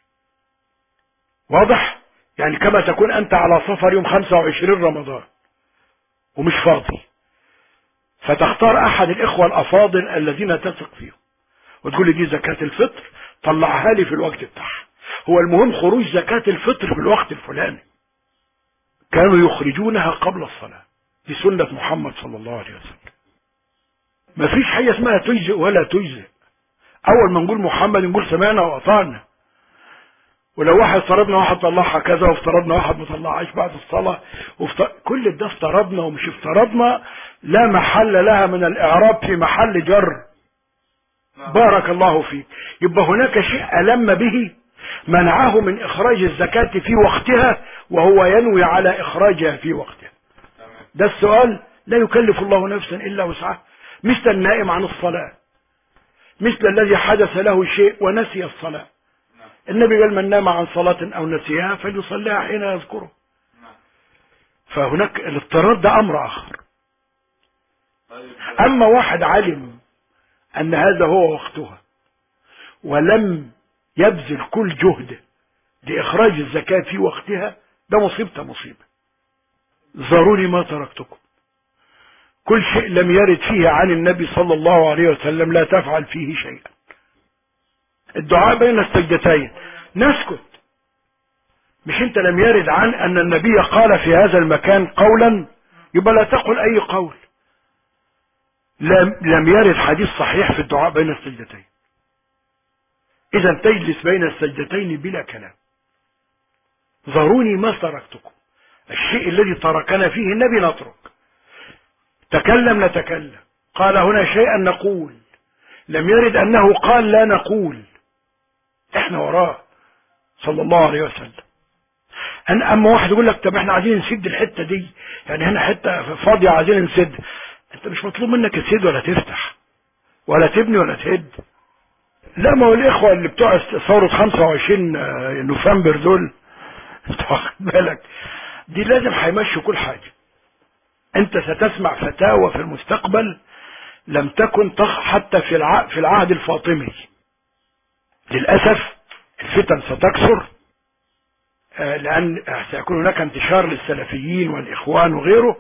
واضح؟ يعني كما تكون أنت على سفر يوم 25 رمضان ومش فاضي، فتختار أحد الإخوة الأفاضل الذين تثق فيهم وتقول لي دي زكاة الفطر، طلعها لي في الوقت بتاعها. هو المهم خروج زكاة الفطر في الوقت الفلاني. كانوا يخرجونها قبل الصلاة، دي سنة محمد صلى الله عليه وسلم. ما فيش حاجة اسمها تجزئ ولا تجزئ. أول ما نقول محمد نقول سمعنا وأطعنا. ولو واحد افترضنا واحد طلعها كذا وافترضنا واحد ما طلعهاش بعد الصلاة كل ده افترضنا ومش افترضنا، لا محل لها من الإعراب في محل جر. بارك الله فيك. يبقى هناك شيء ألم به منعه من إخراج الزكاة في وقتها وهو ينوي على إخراجها في وقتها. ده السؤال. لا يكلف الله نفسا إلا وسعها. مثل النائم عن الصلاة، مثل الذي حدث له شيء ونسي الصلاة. النبي قال من نام عن صلاة أو نسيها فليصليها حين يذكره. فهناك الاضطرار ده أمر آخر. أما واحد علم أن هذا هو وقتها ولم يبذل كل جهده لإخراج الزكاة في وقتها، ده مصيبة. ذروني ما تركتكم. كل شيء لم يرد فيه عن النبي صلى الله عليه وسلم لا تفعل فيه شيئا. الدعاء بين السجدتين نسكت. مش انت لم يرد عن ان النبي قال في هذا المكان قولا، يبقى لا تقل اي قول. لم يرد حديث صحيح في الدعاء بين السجدتين. اذا تجلس بين السجدتين بلا كلام. ذروني ما تركتكم. الشيء الذي تركنا فيه النبي نترك. تكلم نتكلم. قال هنا شيئا نقول. لم يرد انه قال لا نقول. احنا وراه صلى الله عليه وسلم. اما واحد يقول لك طب احنا عايزين نسد الحته دي، يعني هنا حته فاضيه عايزين نسد. انت مش مطلوب منك تسد ولا تفتح ولا تبني ولا تهد. لا، ما هو الاخوه اللي بتوع ثوره 25 نوفمبر دول انت واخد بالك، دي لازم هيمشوا كل حاجه. انت ستسمع فتاوى في المستقبل لم تكن حتى في العهد الفاطمي. للاسف الفتن ستكثر، لأن سيكون هناك انتشار للسلفيين والإخوان وغيره،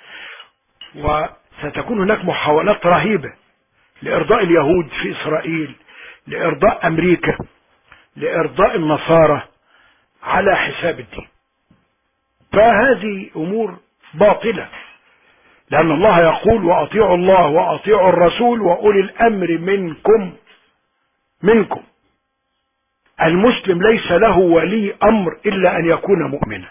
وستكون هناك محاولات رهيبة لإرضاء اليهود في إسرائيل، لإرضاء أمريكا، لإرضاء النصارى على حساب الدين. فهذه أمور باطلة، لأن الله يقول وأطيعوا الله وأطيعوا الرسول وأولي الأمر منكم. المسلم ليس له ولي أمر إلا أن يكون مؤمنا.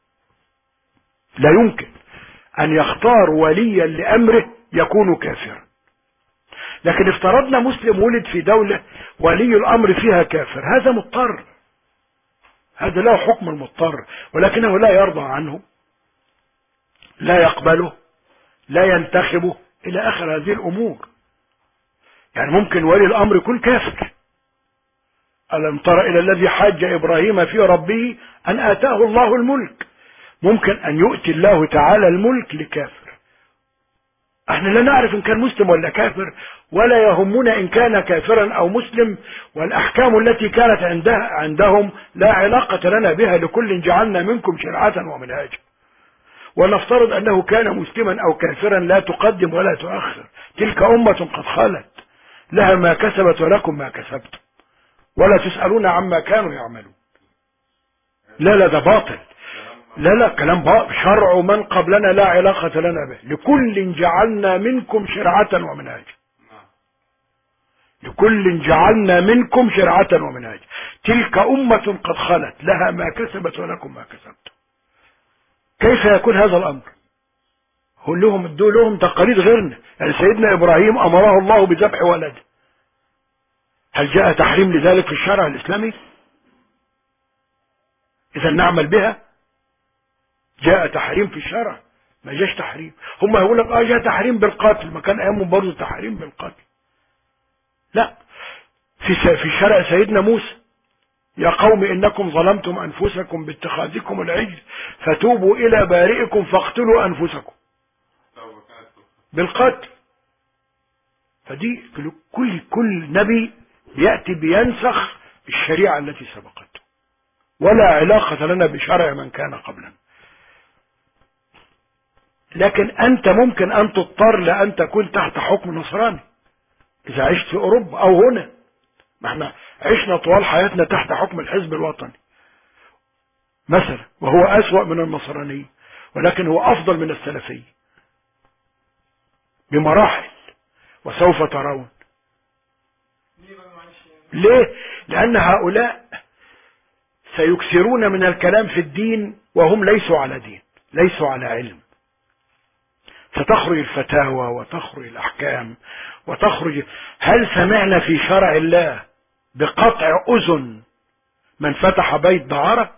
لا يمكن أن يختار وليا لأمره يكون كافرا. لكن افترضنا مسلم ولد في دولة ولي الأمر فيها كافر، هذا مضطر. هذا له حكم المضطر، ولكنه لا يرضى عنه، لا يقبله، لا ينتخبه، إلى آخر هذه الأمور. يعني ممكن ولي الأمر يكون كافر. ألم تر إلى الذي حاج إبراهيم في ربه أن آتاه الله الملك. ممكن أن يؤتي الله تعالى الملك لكافر. احنا لا نعرف إن كان مسلم ولا كافر، ولا يهمنا إن كان كافرا أو مسلم، والأحكام التي كانت عندهم لا علاقة لنا بها. لكل جعلنا منكم شرعة ومنهاجا. ونفترض أنه كان مسلما أو كافرا، لا تقدم ولا تؤخر. تلك أمة قد خلت، لها ما كسبت ولكم ما كسبتم، ولا تسألون عما كانوا يعملون. لا ده باطل. لا كلام باطل. شرع من قبلنا لا علاقة لنا به. لكل جعلنا منكم شرعة ومنهاجا. لكل جعلنا منكم شرعة ومنهاجا. تلك أمة قد خلت، لها ما كسبت ولكم ما كسبتم. كيف يكون هذا الأمر؟ ادوا لهم تقاليد غيرنا. يعني سيدنا إبراهيم أمره الله بذبح ولده، هل جاء تحريم لذلك في الشرع الإسلامي؟ إذا نعمل بها. جاء تحريم في الشرع؟ ما جاش تحريم. هم يقول لك جاء تحريم بالقتل، ما كان أيامهم برضه تحريم بالقتل. لا، في شرع سيدنا موسى: يا قوم إنكم ظلمتم أنفسكم باتخاذكم العجل فتوبوا إلى بارئكم فاقتلوا أنفسكم بالقتل. فدي كل نبي يأتي بينسخ الشريعة التي سبقته، ولا علاقة لنا بشرع من كان قبلنا. لكن أنت ممكن أن تضطر لأن تكون تحت حكم نصراني إذا عشت في أوروبا أو هنا. ما احنا عشنا طوال حياتنا تحت حكم الحزب الوطني مثلا، وهو أسوأ من النصرانية، ولكن هو أفضل من السلفية بمراحل، وسوف ترون. ليه؟ لأن هؤلاء سيكثرون من الكلام في الدين وهم ليسوا على دين، ليسوا على علم. فتخرج الفتاوى وتخرج الأحكام وتخرج. هل سمعنا في شرع الله بقطع أذن من فتح بيت دعارة؟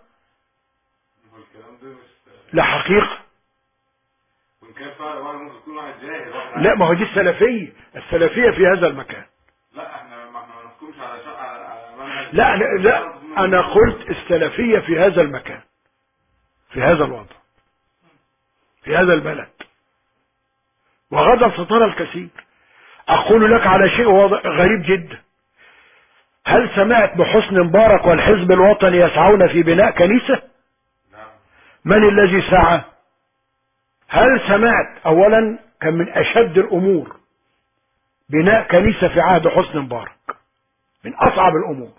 لا حقيقة. لا، ما هو دي السلفية. السلفية في هذا المكان. لا احنا ما نحكمش على لا انا قلت السلفية في هذا المكان، في هذا الوضع، في هذا البلد. وغدا سترى الكثير. اقول لك على شيء غريب جدا. هل سمعت بحسني مبارك والحزب الوطني يسعون في بناء كنيسة؟ من الذي سعى؟ هل سمعت؟ اولا كان من اشد الامور بناء كنيسة في عهد حسني مبارك، من اصعب الامور.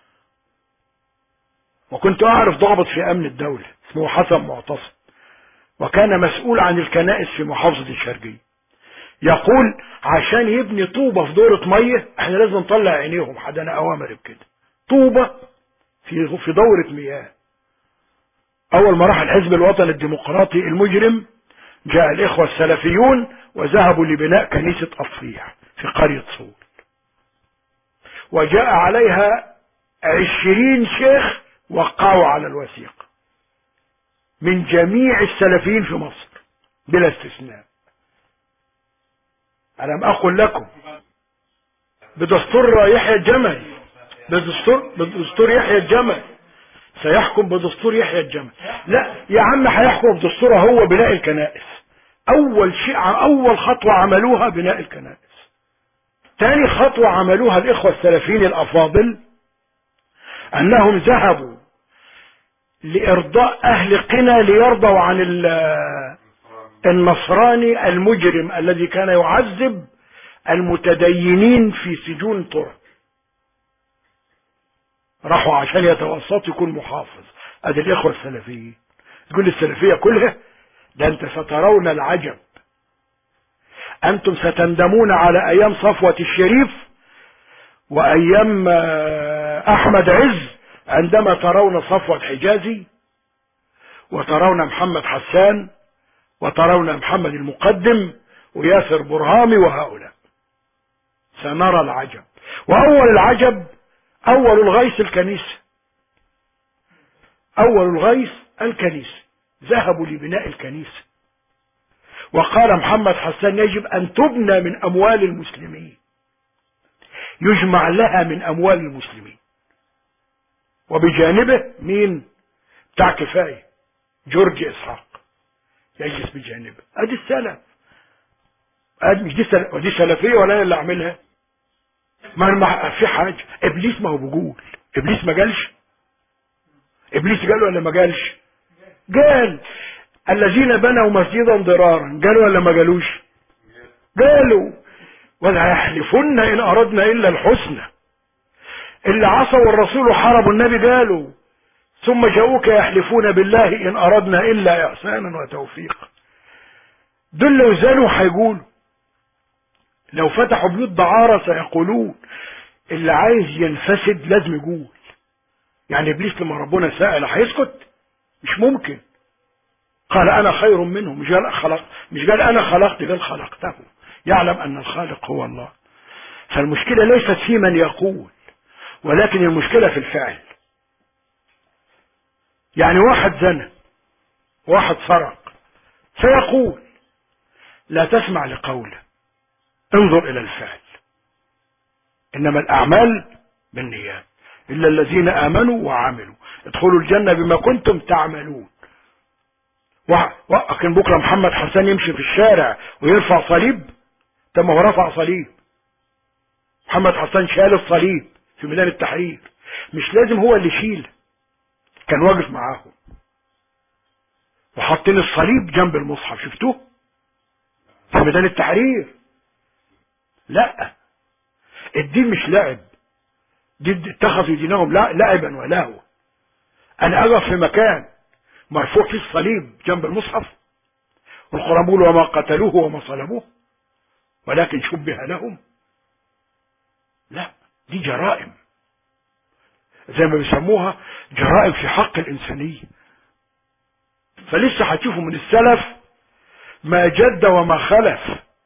وكنت اعرف ضابط في امن الدولة اسمه حسن معتصم، وكان مسؤول عن الكنائس في محافظة الشرقية. يقول عشان يبني طوبة في دورة مية احنا لازم نطلع عينيهم، حدنا اوامر بكده. طوبة في دورة مياه. اول ما راح الحزب الوطني الديمقراطي المجرم، جاء الاخوة السلفيون وذهبوا لبناء كنيسة اصفيح في قرية صول، وجاء عليها 20 شيخ وقعوا على الوثيقة من جميع السلفيين في مصر بلا استثناء. ألم أقل لكم بدستور يحيى الجمل، بدستور يحيى الجمل سيحكم بدستور يحيى الجمل. لا يا عم، هيحكم بدستوره هو بناء الكنائس. أول خطوة عملوها بناء الكنائس. تاني خطوة عملوها الإخوة السلفيين الأفاضل، أنهم ذهبوا لإرضاء أهل قنا ليرضوا عن النصراني المجرم الذي كان يعذب المتدينين في سجون طرق. راحوا عشان يتوسط يكون محافظ. ادي الاخوة السلفيين. تقول السلفية كلها؟ ده انت سترون العجب. انتم ستندمون على ايام صفوة الشريف وايام احمد عز عندما ترون صفوة حجازي وترون محمد حسان وترون محمد المقدم وياسر برهامي وهؤلاء. سنرى العجب. واول العجب اول الغيث الكنيسة. أول الغيث الكنيسة، ذهبوا لبناء الكنيسة، وقال محمد حسان يجب أن تبنى من أموال المسلمين، يجمع لها من أموال المسلمين، وبجانبه مين بتاع كفاية جورج إسحاق يجلس بجانبه. ادي السلف، ادي مش ودي سلفية ولا اللي اعملها. ما في حاجة. ابليس ما هو بيقول، ابليس ما قالش؟ ابليس قال ولا ما قالش؟ قال الذين بنوا مسجدا ضرارا، قالوا ولا ما قالوش؟ قالوا ولا يحلفن ان اردنا الا الحسنى. اللي عصوا الرسول وحاربوا النبي قالوا ثم جاءوك يحلفون بالله ان اردنا الا احسانا وتوفيقا. دول لو زالوا هيقولوا، لو فتحوا بيوت دعارة سيقولون. اللي عايز ينفسد لازم يقول. يعني ابليس لما ربنا سأل هيسكت؟ مش ممكن. قال انا خير منه، مش قال انا خلقت، قال خلقته. يعلم ان الخالق هو الله. فالمشكلة ليست في من يقول، ولكن المشكلة في الفعل. يعني واحد زنى، واحد سرق، سيقول، لا تسمع لقوله، انظر الى الفعل. انما الاعمال بالنيات، الا الذين امنوا وعملوا ادخلوا الجنة بما كنتم تعملون. لكن بكرة محمد حسان يمشي في الشارع ويرفع صليب؟ طب ما هو رفع صليب. محمد حسان شال الصليب في ميدان التحرير، مش لازم هو اللي يشيل، كان واقف معاهم وحاطين الصليب جنب المصحف، شفتوه في ميدان التحرير. لا، الدين مش لعب، دين اتخذوا دينهم لعبا ولهوا. انا اقف في مكان مرفوع فيه الصليب جنب المصحف، والقرآن بيقول وما قتلوه وما صلبوه ولكن شبه لهم. لا، دي جرائم، زي ما بيسموها جرائم في حق الإنسانية. فلسه هتشوفوا من السلف ما جد وما خلف.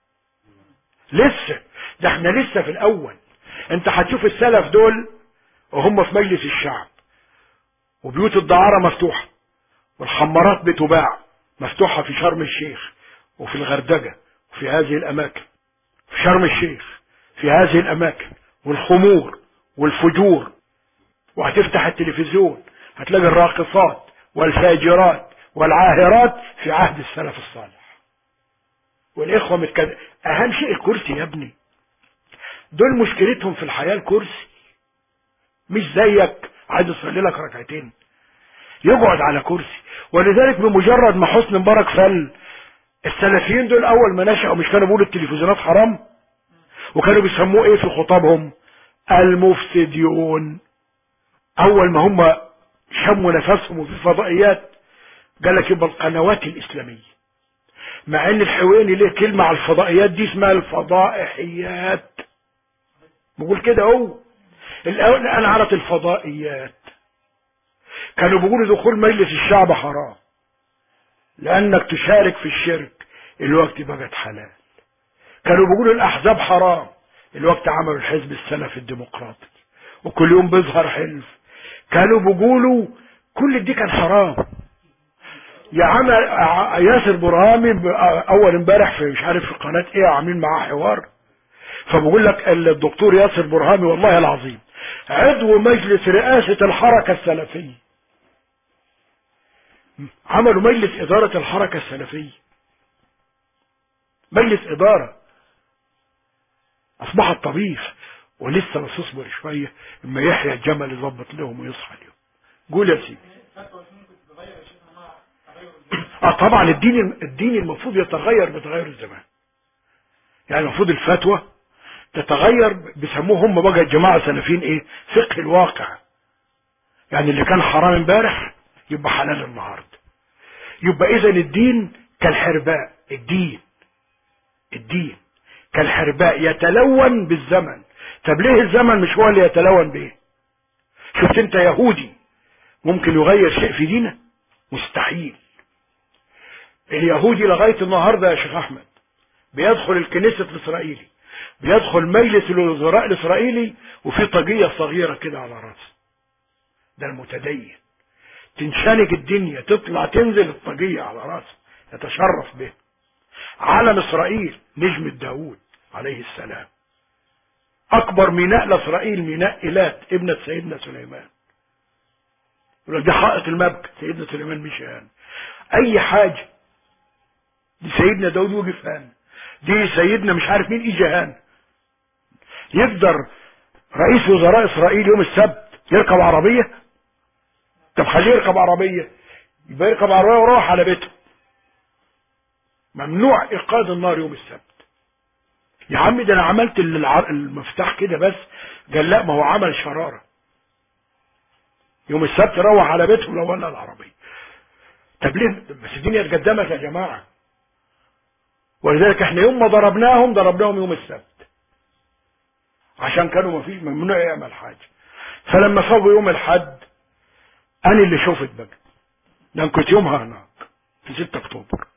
لسه، ده احنا لسه في الأول. انت هتشوف السلف دول وهم في مجلس الشعب، وبيوت الدعارة مفتوحة، والخمارات بتباع مفتوحة في شرم الشيخ وفي الغردقة وفي هذه الأماكن، في شرم الشيخ في هذه الأماكن، والخمور والفجور. وهتفتح التلفزيون هتلاقي الراقصات والفاجرات والعاهرات في عهد السلف الصالح. والإخوة أهم شيء الكرسي يا ابني. دول مشكلتهم في الحياة الكرسي، مش زيك عايز يصلي لك ركعتين يقعد على كرسي. ولذلك بمجرد ما حسني مبارك فل، السلفيين دول اول ما نشأوا مش كانوا بيقولوا التلفزيونات حرام؟ وكانوا بيسموه ايه في خطابهم؟ المفسديون. اول ما هم شموا نفسهم وفي فضائيات قال لك يبقى القنوات الاسلامية، مع ان الحويني ليه كلمة على الفضائيات دي اسمها الفضائحيات. بقول كده هو الاول انا عرفت الفضائيات. كانوا بيقولوا دخول مجلس الشعب حرام لانك تشارك في الشرك، الوقت بقت حلال. كانوا بيقولوا الاحزاب حرام، الوقت عملوا الحزب السلفي الديمقراطي وكل يوم بيظهر حلف. كانوا بيقولوا كل دي كان حرام. يا عم ياسر برهامي اول امبارح في مش عارف في قناة ايه عاملين معاه حوار، فبقول لك الدكتور ياسر برهامي والله العظيم عضو مجلس رئاسة الحركة السلفية، عملوا مجلس إدارة الحركة السلفية، مجلس إدارة أصبحت طبيخ. ولسه بس اصبر شوية اما يحيى الجمل يظبط لهم ويصحى اليوم. قول يا سيدي. طبعا الدين المفروض يتغير بتغير الزمان. يعني المفروض الفتوى تتغير، بيسموه هم بقى الجماعة سلفيين ايه؟ فقه الواقع. يعني اللي كان حرام امبارح يبقى حلال النهارده. يبقى اذا الدين كالحرباء، الدين كالحرباء يتلون بالزمن. طب ليه الزمن مش هو اللي يتلون بيه؟ شفت انت يهودي ممكن يغير شيء في دينه؟ مستحيل. اليهودي لغاية النهاردة يا شيخ احمد بيدخل الكنيسة الاسرائيلي، بيدخل مجلس الوزراء الاسرائيلي وفي طاقية صغيرة كده على راسه. ده المتدين. تنشنج الدنيا، تطلع تنزل الطاقية على راسه يتشرف به. علم إسرائيل نجمة داود عليه السلام. أكبر ميناء لإسرائيل ميناء إيلات ابنة سيدنا سليمان. دي حائط المبكى سيدنا سليمان مش هان. أي حاجة دي سيدنا داود وقف هان، دي سيدنا مش عارف مين إجا هان. يقدر رئيس وزراء إسرائيل يوم السبت يركب عربية؟ طب خليه يركب عربية، يبقى يركب عربية ويروح على بيته. ممنوع إيقاد النار يوم السبت. يا عم ده أنا عملت المفتاح كده بس. قال لا، ما هو عمل شرارة. يوم السبت روح على بيته لو ولع العربية. طب ليه؟ بس الدنيا اتقدمت يا جماعة. ولذلك احنا يوم ما ضربناهم يوم السبت، عشان كانوا ما فيش ممنوع يعمل حاجة. فلما صابوا يوم الحد انا اللي شفت بقى، لان كنت يومها هناك في 6 اكتوبر.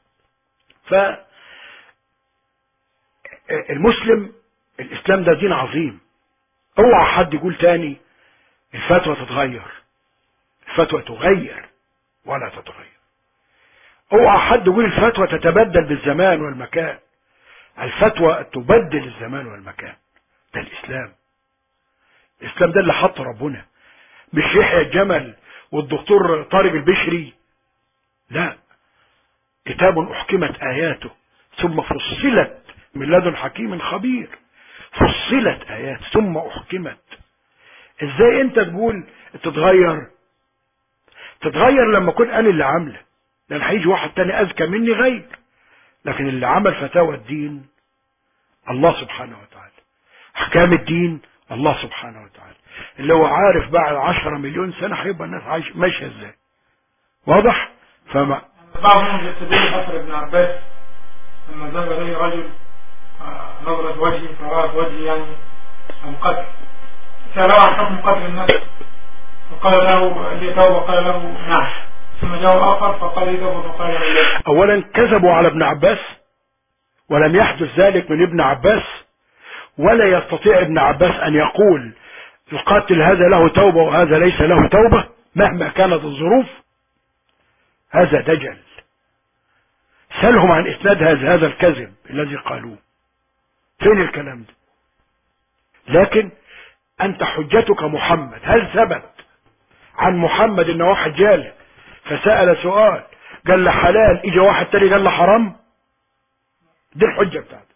فالمسلم الاسلام ده دين عظيم. اوعى حد يقول تاني الفتوى تتغير. الفتوى تغير ولا تتغير. اوعى حد يقول الفتوى تتبدل بالزمان والمكان. الفتوى تبدل الزمان والمكان. ده الاسلام. الاسلام ده اللي حط ربنا، مش يحيى الجمل والدكتور طارق البشري. لا، كتاب احكمت اياته ثم فصلت من لدن حكيم خبير. فصلت ايات ثم احكمت. ازاي انت تقول تتغير؟ تتغير لما اكون انا اللي عامله، لان هيجي واحد تاني اذكى مني غير. لكن اللي عمل فتاوى الدين الله سبحانه وتعالى، احكام الدين الله سبحانه وتعالى، اللي هو عارف بعد 10 مليون سنة هيبقى الناس ماشية ازاي. واضح؟ فما بعضهم يستدل بأثر ابن عباس لما ذهب إليه رجل نظرة وجهه فرأى في وجهه يعني القتل، سأله عن حكم قتل النفس فقال له لي توبة، قال له نعم. ثم جاء آخر فقال لي توبة فقال له لا. أولا كذبوا على ابن عباس، ولم يحدث ذلك من ابن عباس، ولا يستطيع ابن عباس أن يقول القاتل هذا له توبة وهذا ليس له توبة مهما كانت الظروف. هذا دجل. سألهم عن إسناد هذا الكذب الذي قالوه، فين الكلام ده؟ لكن أنت حجتك محمد. هل ثبت عن محمد إن واحد جاله فسأل سؤال قال له حلال، إجا واحد تاني قال له حرام؟ دي الحجة بتاعتك،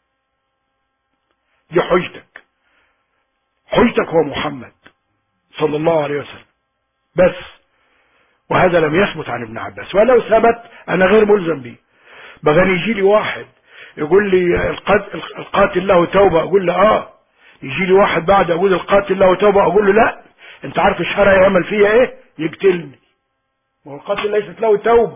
دي حجتك. حجتك هو محمد صلى الله عليه وسلم بس. وهذا لم يثبت عن ابن عباس، ولو ثبت أنا غير ملزم به. بغى يجي لي واحد يقول لي القاتل له توبة، أقول له يجي لي واحد بعد أقول القاتل له توبة، أقول له لا. أنت عارف الشرع يعمل فيها إيه؟ يقتلني. ما هو القاتل ليست له توبة.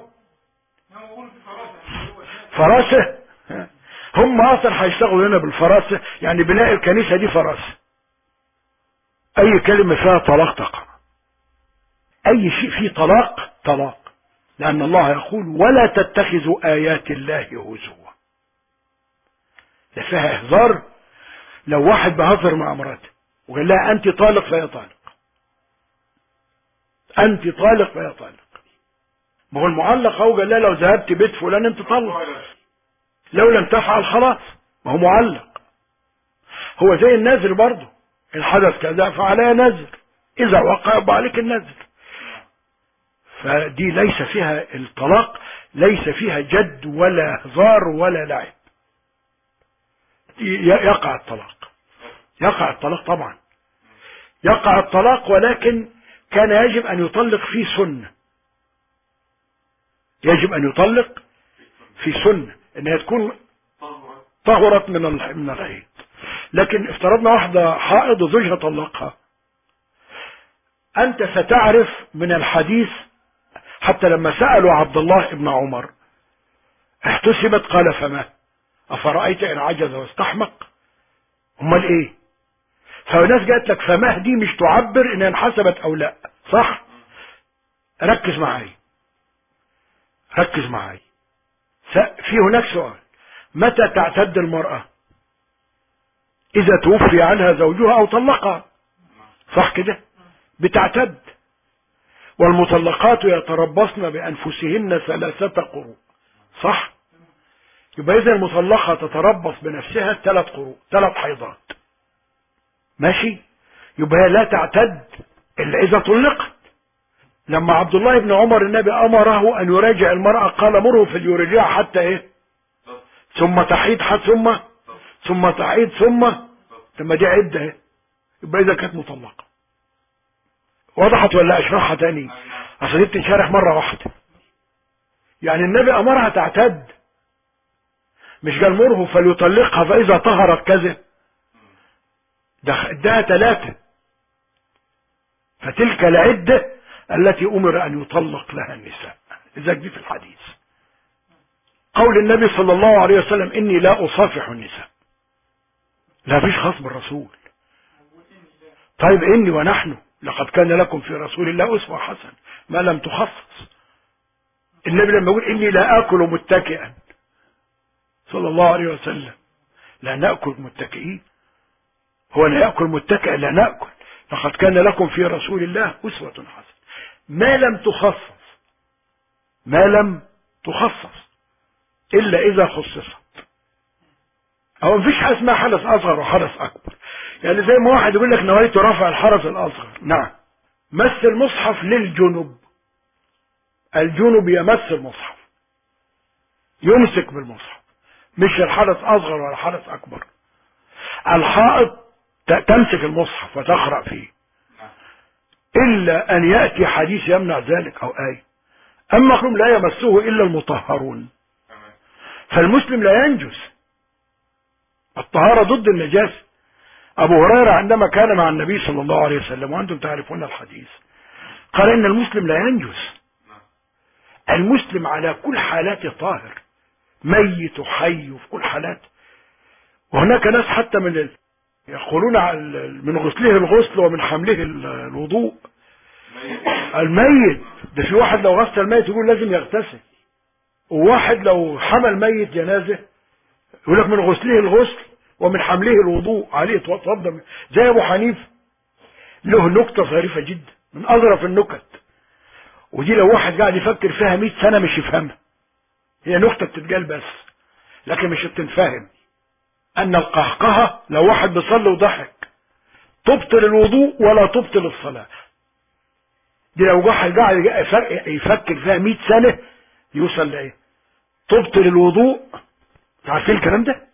فراسة. هم أصلا هيشتغلوا هنا بالفراسة، يعني بناء الكنيسة دي فراسة. أي كلمة فيها طلاق تقع، أي شيء فيه طلاق طلاق، لأن الله يقول ولا تتخذوا آيات الله هزوا. ده فيها إهزار. لو واحد بهزر مع امراته وقال لها أنت طالق فهي طالق، أنت طالق فهي طالق. ما هو المعلق هو قال لها لو ذهبت بيت فلان أنت طالق، لو لم تفعل خلاص. ما هو معلق. هو زي النذر برضه، إن حدث كذا فعليها نذر، إذا وقع يبقى عليك النذر. فدي ليس فيها الطلاق، ليس فيها جد ولا هزار ولا لعب. يقع الطلاق، يقع الطلاق طبعا، يقع الطلاق، ولكن كان يجب أن يطلق في سنة. يجب أن يطلق في سنة، أنها تكون طهرت من الحيض. لكن افترضنا واحدة حائض وزوجها طلقها، أنت ستعرف من الحديث حتى لما سألوا عبد الله ابن عمر احتسبت قال فما أفرأيت إن عجز واستحمق. امال ايه؟ فالناس قالت لك فما دي مش تعبر إنها انحسبت أو لا، صح؟ ركز معي، ركز معي. في هناك سؤال: متى تعتد المرأة؟ إذا توفي عنها زوجها أو طلقها، صح كده؟ بتعتد. والمطلقات يتربصن بأنفسهن 3 قروء. صح؟ يبقى إذا المطلقة تتربص بنفسها 3 قروء، 3 حيضات. ماشي؟ يبقى هي لا تعتد إلا إذا طلقت. لما عبد الله بن عمر النبي أمره أن يراجع المرأة قال مره فليراجعها حتى إيه؟ ثم تحيض ثم تحيض ثم دي عدة إيه؟ يبقى إذا كانت مطلقة. وضحت ولا أشرحها تاني؟ عشان دي بتنشرح مرة واحدة. يعني النبي أمرها تعتد، مش قال مره فليطلقها فإذا طهرت كذا، ده ادها 3. فتلك العدة التي أمر أن يطلق لها النساء. إذا دي في الحديث قول النبي صلى الله عليه وسلم إني لا أصافح النساء. لا فيش خاص بالرسول. طيب إني ونحن لقد كان لكم في رسول الله أسوة حسنة ما لم تخصص. النبي لما يقول إني لا آكل متكئا صلى الله عليه وسلم، لا نأكل متكئين، هو لا يأكل متكئا، لا نأكل. لقد كان لكم في رسول الله أسوة حسنة ما لم تخصص إلا إذا خصصت. أو مفيش حاجة اسمها حدث أصغر وحدث أكبر. يعني زي ما واحد يقول لك نويت رفع الحدث الأصغر، نعم. مس المصحف للجنب، الجنب يمس المصحف، يمسك بالمصحف، مش الحدث أصغر ولا حدث أكبر. الحائط تمسك المصحف وتقرأ فيه إلا أن يأتي حديث يمنع ذلك أو آية. أما هم لا يمسه إلا المطهرون. فالمسلم لا ينجس، الطهارة ضد النجاسة. أبو هريرة عندما كان مع النبي صلى الله عليه وسلم وأنتم تعرفون الحديث قال إن المسلم لا ينجس. المسلم على كل حالاته طاهر، ميت وحي في كل حالات. وهناك ناس حتى يقولون من غسله الغسل ومن حمله الوضوء. الميت ده في واحد لو غسل الميت يقول لازم يغتسل، وواحد لو حمل ميت جنازة يقول لك من غسله الغسل ومن حمله الوضوء عليه توضى. زي ابو حنيفه له نكتة ظريفة جدا من اظرف النكت، ودي لو واحد قاعد يفكر فيها 100 سنة مش يفهمها. هي نكتة بتتقال بس لكن مش بتنفهم. ان القهقهة لو واحد بيصلي وضحك تبطل الوضوء ولا تبطل الصلاة. دي لو واحد قاعد يفكر فيها 100 سنة يوصل لايه؟ تبطل الوضوء. عارفين الكلام ده؟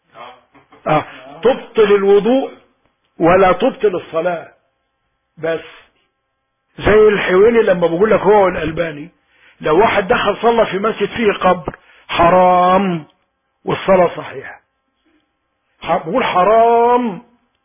تبطل الوضوء ولا تبطل الصلاة. بس زي الحويني لما بقول لك هو والألباني لو واحد دخل صلى في مسجد فيه قبر حرام والصلاة صحيحة. بقول حرام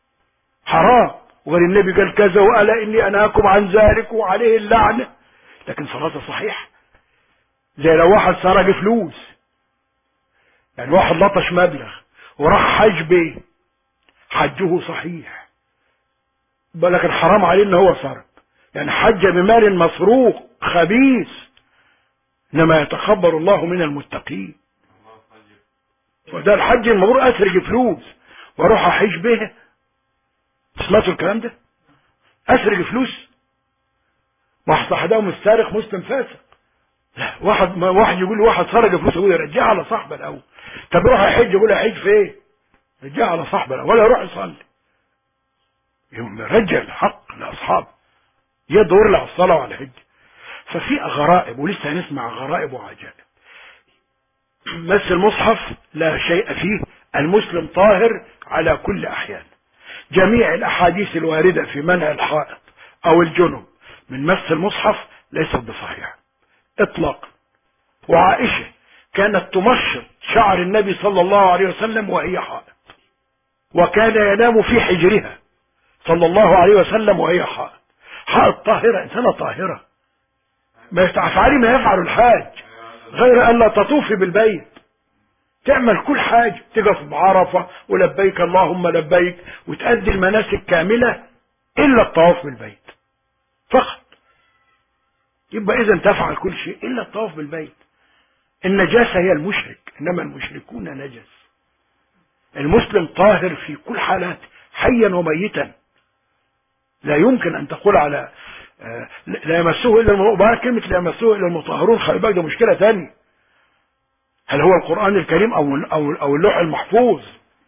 وغير النبي قال كذا وقال إني أنهاكم عن ذلك وعليه اللعنة، لكن صلاته صحيحة. زي لو واحد سرق فلوس، يعني واحد لطش مبلغ وراح حج بيه حجه صحيح، لكن حرام عليه ان هو سرق، يعني حج بمال مسروق خبيث. انما يتخبر الله من المتقين. وده الحج المبرور اسرق فلوس واروح احج بيها. سمعتوا الكلام ده؟ اسرق فلوس واحد صاحبه مسترق مسلم فاسق. لا واحد يقول واحد سرق فلوس يقول يرجعها على صاحبه الاول. طب روح احج يقول احج فين؟ رجعها على صاحبه الاول ولا يروح يصلي. يوم رجع الحق لاصحابه يدور له على الصلاه وعلى الحج. ففي غرائب ولسه هنسمع غرائب وعجائب. مس المصحف لا شيء فيه، المسلم طاهر على كل احيان. جميع الاحاديث الوارده في منع الحائط او الجنب من مس المصحف ليست بصحيحه اطلاقا. وعائشه كانت تمشط شعر النبي صلى الله عليه وسلم وهي حائط، وكان ينام في حجرها صلى الله عليه وسلم وهي حائط طاهرة، إنسانة طاهرة ما تفعلي ما يفعل الحاج غير أن لا تطوفي بالبيت، تعمل كل حاجة، تقف بعرفة ولبيك اللهم لبيك وتأدي المناسك كاملة إلا الطواف بالبيت فقط. يبقى إذا تفعل كل شيء إلا الطواف بالبيت. النجاسة هي المشرك، إنما المشركون نجس. المسلم طاهر في كل حالات حيا وميتا. لا يمكن أن تقول على لا يمسه الا المطهرون. كلمه لا يمسه الا المطهرون خلي بالك ده مشكله ثانيه. هل هو القرآن الكريم او اللوح المحفوظ؟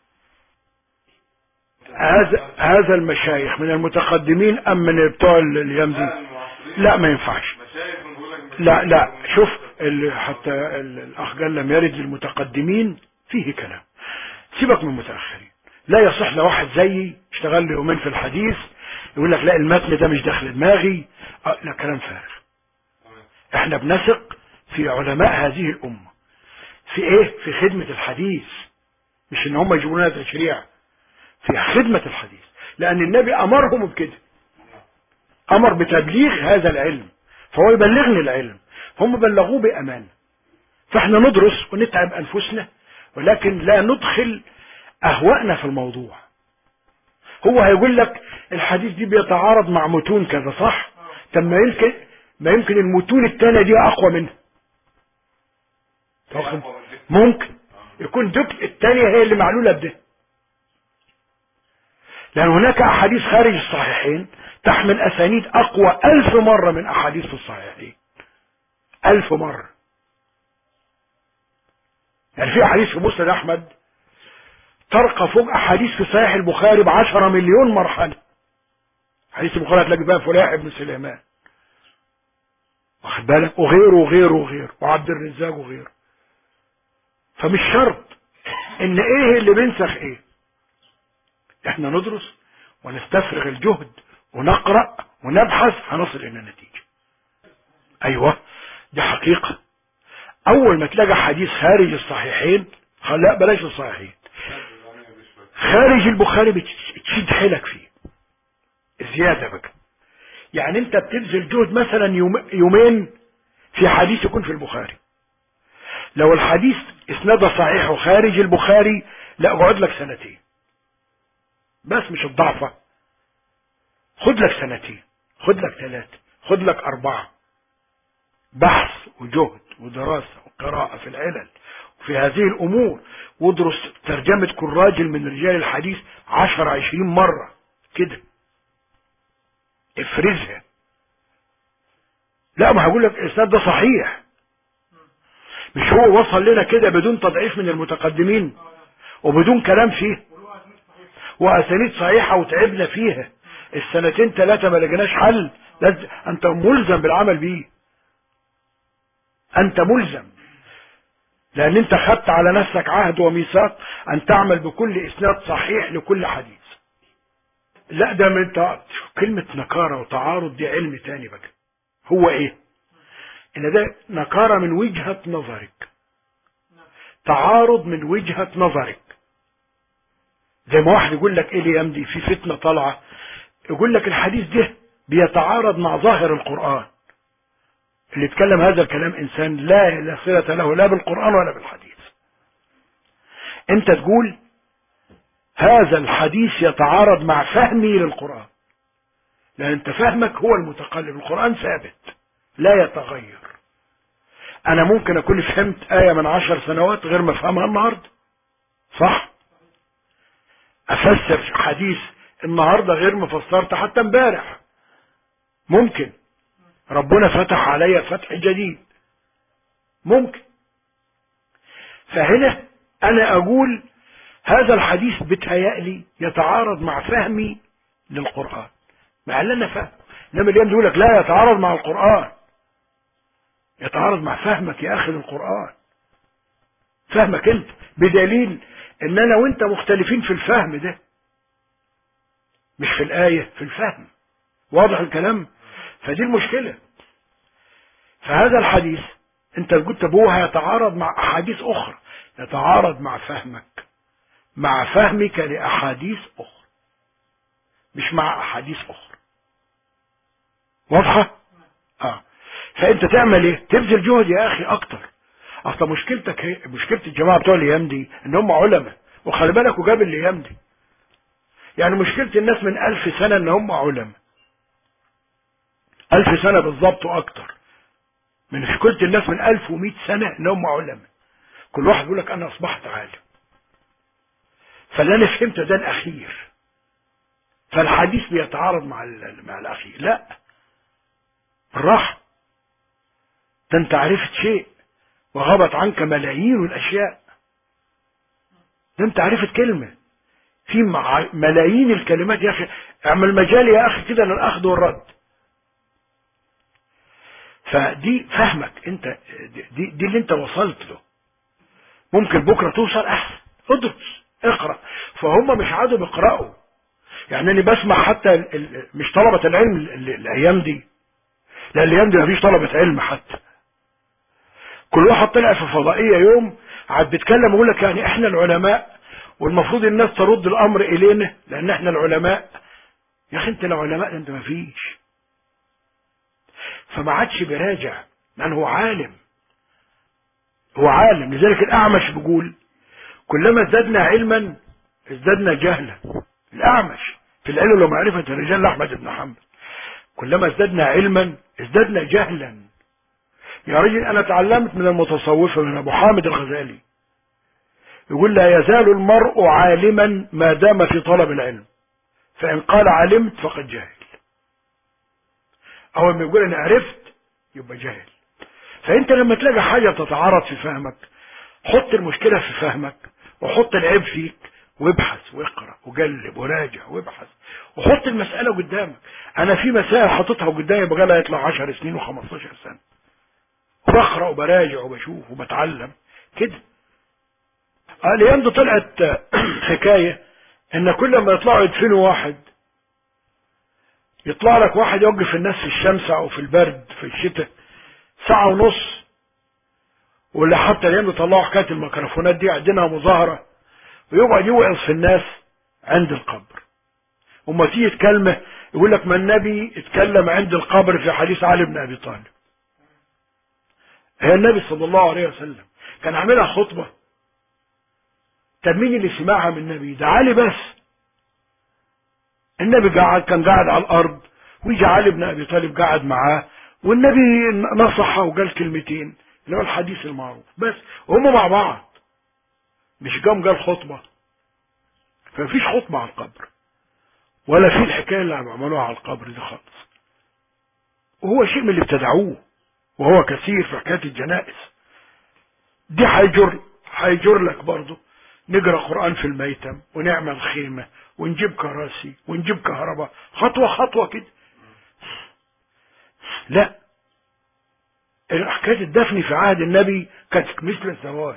هذا المشايخ من المتقدمين ام من بتوع الايام دي؟ لا ما ينفعش. لا شوف حتى الاخ قال لم يرد للمتقدمين فيه كلام. سيبك من المتاخرين. لا يصح لواحد زيي اشتغل لي يومين في الحديث يقول لك لا المتن ده مش داخل دماغي. لا كلام فارغ. احنا بنثق في علماء هذه الامه في ايه؟ في خدمه الحديث، مش ان هم يجيبوا لنا تشريع، في خدمه الحديث، لان النبي امرهم بكده، امر بتبليغ هذا العلم، فهو يبلغني العلم، هم بلغوه بأمان. فاحنا ندرس ونتعب أنفسنا ولكن لا ندخل أهوائنا في الموضوع. هو هيقول لك الحديث دي بيتعارض مع متون كذا، صح؟ طب ما يمكن المتون التانية دي أقوى منها. ممكن يكون دك التانية هي اللي معلولة بده، لأن هناك أحاديث خارج الصحيحين تحمل أسانيد أقوى 1000 مرة من أحاديث في الصحيحين. 1000 مرة. يعني في أحاديث في مسند أحمد ترقى فوق أحاديث في صحيح البخاري ب10 مليون مرحلة. حديث البخاري هتلاقي بقى فلاح بن سليمان، واخد بالك، وغيره وعبد الرزاق وغيره. فمش شرط ان ايه اللي بينسخ ايه. احنا ندرس ونستفرغ الجهد ونقرأ ونبحث هنصل الى نتيجة. ايوه دي حقيقة. اول ما تلاقي حديث خارج الصحيحين، لا بلاش الصحيحين، خارج البخاري بتشد حيلك فيه زيادة بقى. يعني انت بتبذل جهد مثلا يومين في حديث يكون في البخاري، لو الحديث اسناده صحيح وخارج البخاري لا اقعد لك سنتين، بس مش الضعفة، خد لك سنتين، خد لك 3، خد لك 4 بحث وجهد ودراسة وقراءة في العلل وفي هذه الامور، وادرس ترجمة كل راجل من رجال الحديث 10-20 مرة كده، افرزها. لا ما هقول لك الاسناد ده صحيح، مش هو وصل لنا كده بدون تضعيف من المتقدمين وبدون كلام فيه واسانيد صحيحة وتعبنا فيها 2-3 ما لقيناش حل. انت ملزم بالعمل بيه، انت ملزم، لان انت خدت على نفسك عهد وميثاق ان تعمل بكل اسناد صحيح لكل حديث. لا ده من كلمة نكارة وتعارض دي علم تاني بقى. هو ايه؟ ان ده نكارة من وجهة نظرك، تعارض من وجهة نظرك. زي ما واحد يقول لك ايه اللي يمدي في فتنة طالعة، يقول لك الحديث ده بيتعارض مع ظاهر القرآن. اللي يتكلم هذا الكلام انسان لا صلة له لا بالقرآن ولا بالحديث. انت تقول هذا الحديث يتعارض مع فهمي للقرآن، لان انت فهمك هو المتقلب، القرآن ثابت لا يتغير. انا ممكن اكون فهمت آية من 10 سنوات غير ما افهمها النهاردة، صح؟ افسر حديث النهاردة غير ما فسرت حتى امبارح. ممكن ربنا فتح علي فتح جديد، ممكن. فهنا انا اقول هذا الحديث بتهيألي يتعارض مع فهمي للقرآن، مع اللي انا فاهم. انما اليوم يقول لك لا يتعارض مع القرآن، يتعارض مع فهمك يا اخي للقرآن، فهمك انت، بدليل ان انا وانت مختلفين في الفهم ده، مش في الآية، في الفهم. واضح الكلام؟ فدي المشكلة. فهذا الحديث انت قلت ابوه يتعارض مع احاديث اخرى، يتعارض مع فهمك، مع فهمك لاحاديث اخرى، مش مع احاديث اخرى. واضحة؟ فانت تعمل ايه؟ تبذل جهد يا اخي اكتر. اصلا مشكلتك هي مشكلة الجماعة بتوع الايام دي ان هم علماء، وخلي بالك وجاب الايام دي. يعني مشكلة الناس من 1000 سنة ان هم علماء، 1000 سنة بالضبط واكتر. من مشكلة الناس من 1100 سنة ان هم علماء، كل واحد يقول لك انا اصبحت عالم. فاللي انا فهمته ده الاخير، فالحديث بيتعارض مع الاخير. لا، بالراحة، ده انت عرفت شيء وغابت عنك ملايين الاشياء، ده انت عرفت كلمة في ملايين الكلمات. يا اخي اعمل مجال يا اخي كده للاخذ والرد. فدي فهمك انت، دي اللي انت وصلت له. ممكن بكرة توصل احسن، ادرس اقرأ. فهم مش عادوا بيقرأوا. يعني انا بسمع حتى مش طلبة العلم الايام دي، لا الايام دي مفيش طلبة علم حتى. كل واحد طلع في فضائية يوم قاعد بيتكلم ويقول لك يعني احنا العلماء والمفروض الناس ترد الامر الينا لان احنا العلماء. يا اخي انت العلماء انت مفيش. فما عادش بيراجع لان هو عالم، هو عالم. لذلك الاعمش بيقول كلما ازددنا علما ازددنا جهلا. الاعمش في العلم ومعرفة الرجال احمد بن حنبل، كلما ازددنا علما ازددنا جهلا. يا رجل انا تعلمت من المتصوفة من ابو حامد الغزالي، يقول لا يزال المرء عالما ما دام في طلب العلم، فان قال علمت فقد جهل. اول ما يقول انا عرفت يبقى جاهل. فانت لما تلاقي حاجة تتعارض في فهمك، حط المشكلة في فهمك وحط العيب فيك وابحث واقرأ وقلب وراجع وابحث وحط المسألة قدامك. انا في مسائل حطيتها قدامي بقالها يطلع 10 سنين و15 سنة، وبقرأ وبراجع وبشوف وبتعلم كده. الايام دي طلعت حكاية ان كل ما يطلعوا يدفنوا واحد يطلع لك واحد يوقف الناس في الشمس او في البرد في الشتاء ساعة ونص. واللي حتى اليوم يطلعوا حكاية الميكروفونات دي عندنا مظاهرة ويقعد يوعظ في الناس عند القبر. وما تيجي تكلمه يقول لك ما النبي اتكلم عند القبر في حديث علي بن ابي طالب. هي النبي صلى الله عليه وسلم كان عاملها خطبة؟ طب مين اللي سمعها من النبي؟ ده علي بس. النبي كان قاعد على الارض ويجي علي بن ابي طالب قاعد معاه والنبي نصحه وقال كلمتين اللي هو الحديث المعروف بس، وهم مع بعض مش قال خطبة. فمفيش خطبة على القبر ولا في الحكاية اللي عملوها على القبر دي خالص. وهو شيء من اللي ابتدعوه وهو كثير في حكاية الجنائز دي. هيجر لك برضه نقرأ قرآن في الميتم ونعمل خيمة ونجيب كراسي ونجيب كهرباء خطوة خطوة كده. لا، حكاية الدفن في عهد النبي كانت مثل الزواج،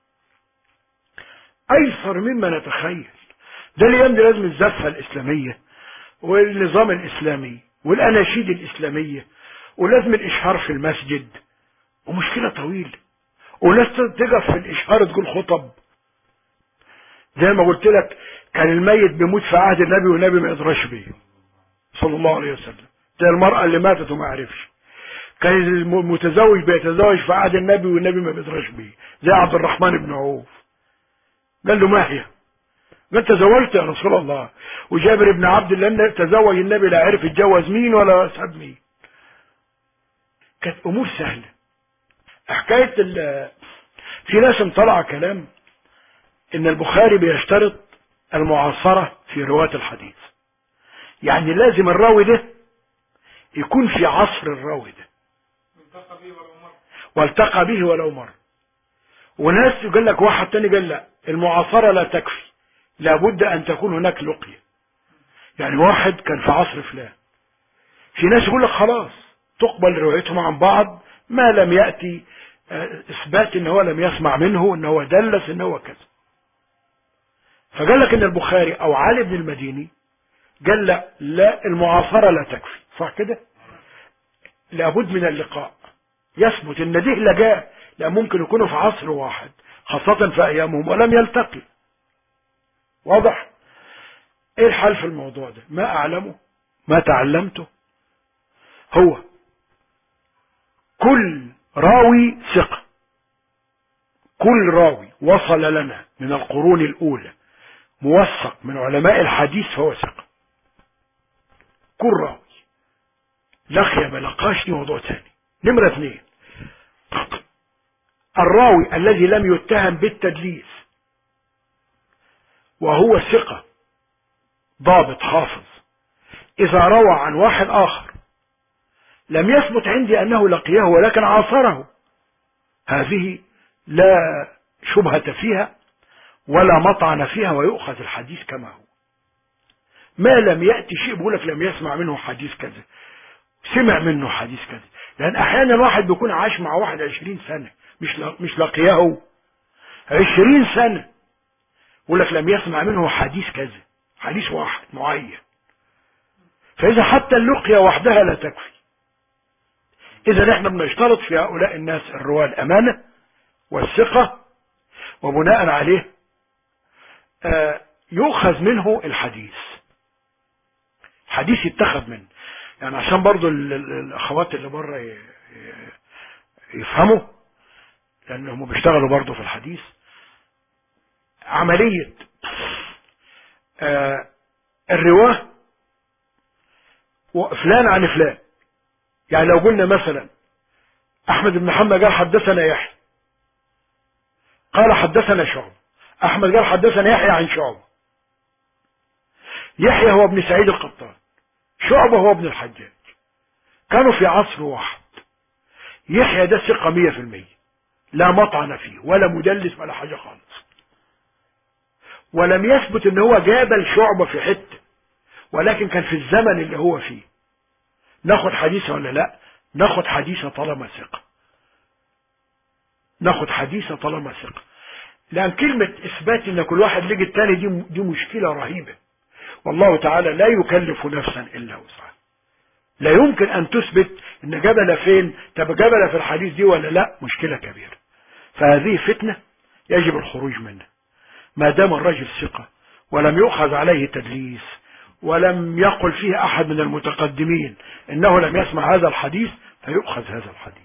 ايسر مما نتخيل. ده الايام دي لازم الزفة الاسلامية والنظام الاسلامي والاناشيد الاسلامية ولازم الاشهار في المسجد ومشكلة طويلة. وناس تقف في الاشهار تقول خطب. زي ما قلت لك كان الميت بيموت في عهد النبي والنبي ما يدرش به صلى الله عليه وسلم. زي المرأة اللي ماتت وما عرفش. كان المتزوج بيتزوج في عهد النبي والنبي ما بيدرش به، زي عبد الرحمن بن عوف. قال له ما هي؟ قال تزوجت يا رسول الله. وجابر بن عبد الله تزوج النبي لا عرف يتجوز مين ولا ساب مين. كانت امور سهلة. حكاية في ناس مطلع كلام ان البخاري بيشترط المعاصرة في رواة الحديث، يعني لازم الراوي ده يكون في عصر الراوي ده والتقى به ولو مرة. وناس يقول لك واحد تاني قال لا المعاصرة لا تكفي، لابد ان تكون هناك لقية. يعني واحد كان في عصر فلان، في ناس يقول لك خلاص تقبل روايتهم عن بعض ما لم يأتي اثبات ان هو لم يسمع منه ان هو دلس ان هو كذا. فقال لك ان البخاري او علي بن المديني قال لا المعاصرة لا تكفي، صح كده؟ لابد من اللقاء يثبت ان ده لقاه، لا ممكن يكونوا في عصر واحد خاصة في ايامهم ولم يلتقي. واضح؟ ايه الحل في الموضوع ده؟ ما اعلمه ما تعلمته هو كل راوي ثقة، كل راوي وصل لنا من القرون الاولى موثق من علماء الحديث فهو ثقة. كل راوي لقي بلقاش موضوع ثاني. نمرة 2 الراوي الذي لم يتهم بالتدليس وهو ثقة ضابط حافظ، إذا روى عن واحد آخر لم يثبت عندي أنه لقيه ولكن عاصره، هذه لا شبهة فيها ولا مطعن فيها، ويؤخذ الحديث كما هو. ما لم يأتي شيء بيقولك لم يسمع منه حديث كذا، سمع منه حديث كذا، لأن أحيانا واحد بيكون عاش مع واحد 20 سنة مش لقيه 20 سنة، يقولك لم يسمع منه حديث كذا، حديث واحد معين. فإذا حتى اللقية وحدها لا تكفي. إذا نحن بنشترط في هؤلاء الناس الرواة الأمانة والثقة، وبناء عليه يؤخذ منه الحديث يتخذ منه. يعني عشان برضو الأخوات اللي بره يفهموا، لأنهم بيشتغلوا برضو في الحديث، عملية الرواه فلان عن فلان. يعني لو قلنا مثلا أحمد بن محمد قال حدثنا يحيى، قال حدثنا شعبة، أحمد قال حدثنا يحيى عن شعبة. يحيى هو ابن سعيد القطان، شعبة هو ابن الحجاج، كانوا في عصر واحد. يحيى ده ثقة 100%، لا مطعن فيه ولا مدلس ولا حاجة خالص، ولم يثبت ان هو جابل شعبة في حتة، ولكن كان في الزمن اللي هو فيه. ناخد حديثه ولا لا؟ ناخد حديثه طالما ثقة، ناخد حديثه طالما ثقة. لأن كلمة إثبات إن كل واحد لقي التاني دي مشكلة رهيبة، والله تعالى لا يكلف نفسا إلا وسعها. لا يمكن أن تثبت إن جبل فين، طب جبل في الحديث دي ولا لا، مشكلة كبيرة. فهذه فتنة يجب الخروج منها. ما دام الرجل ثقة ولم يؤخذ عليه تدليس، ولم يقل فيه أحد من المتقدمين إنه لم يسمع هذا الحديث، فيؤخذ هذا الحديث.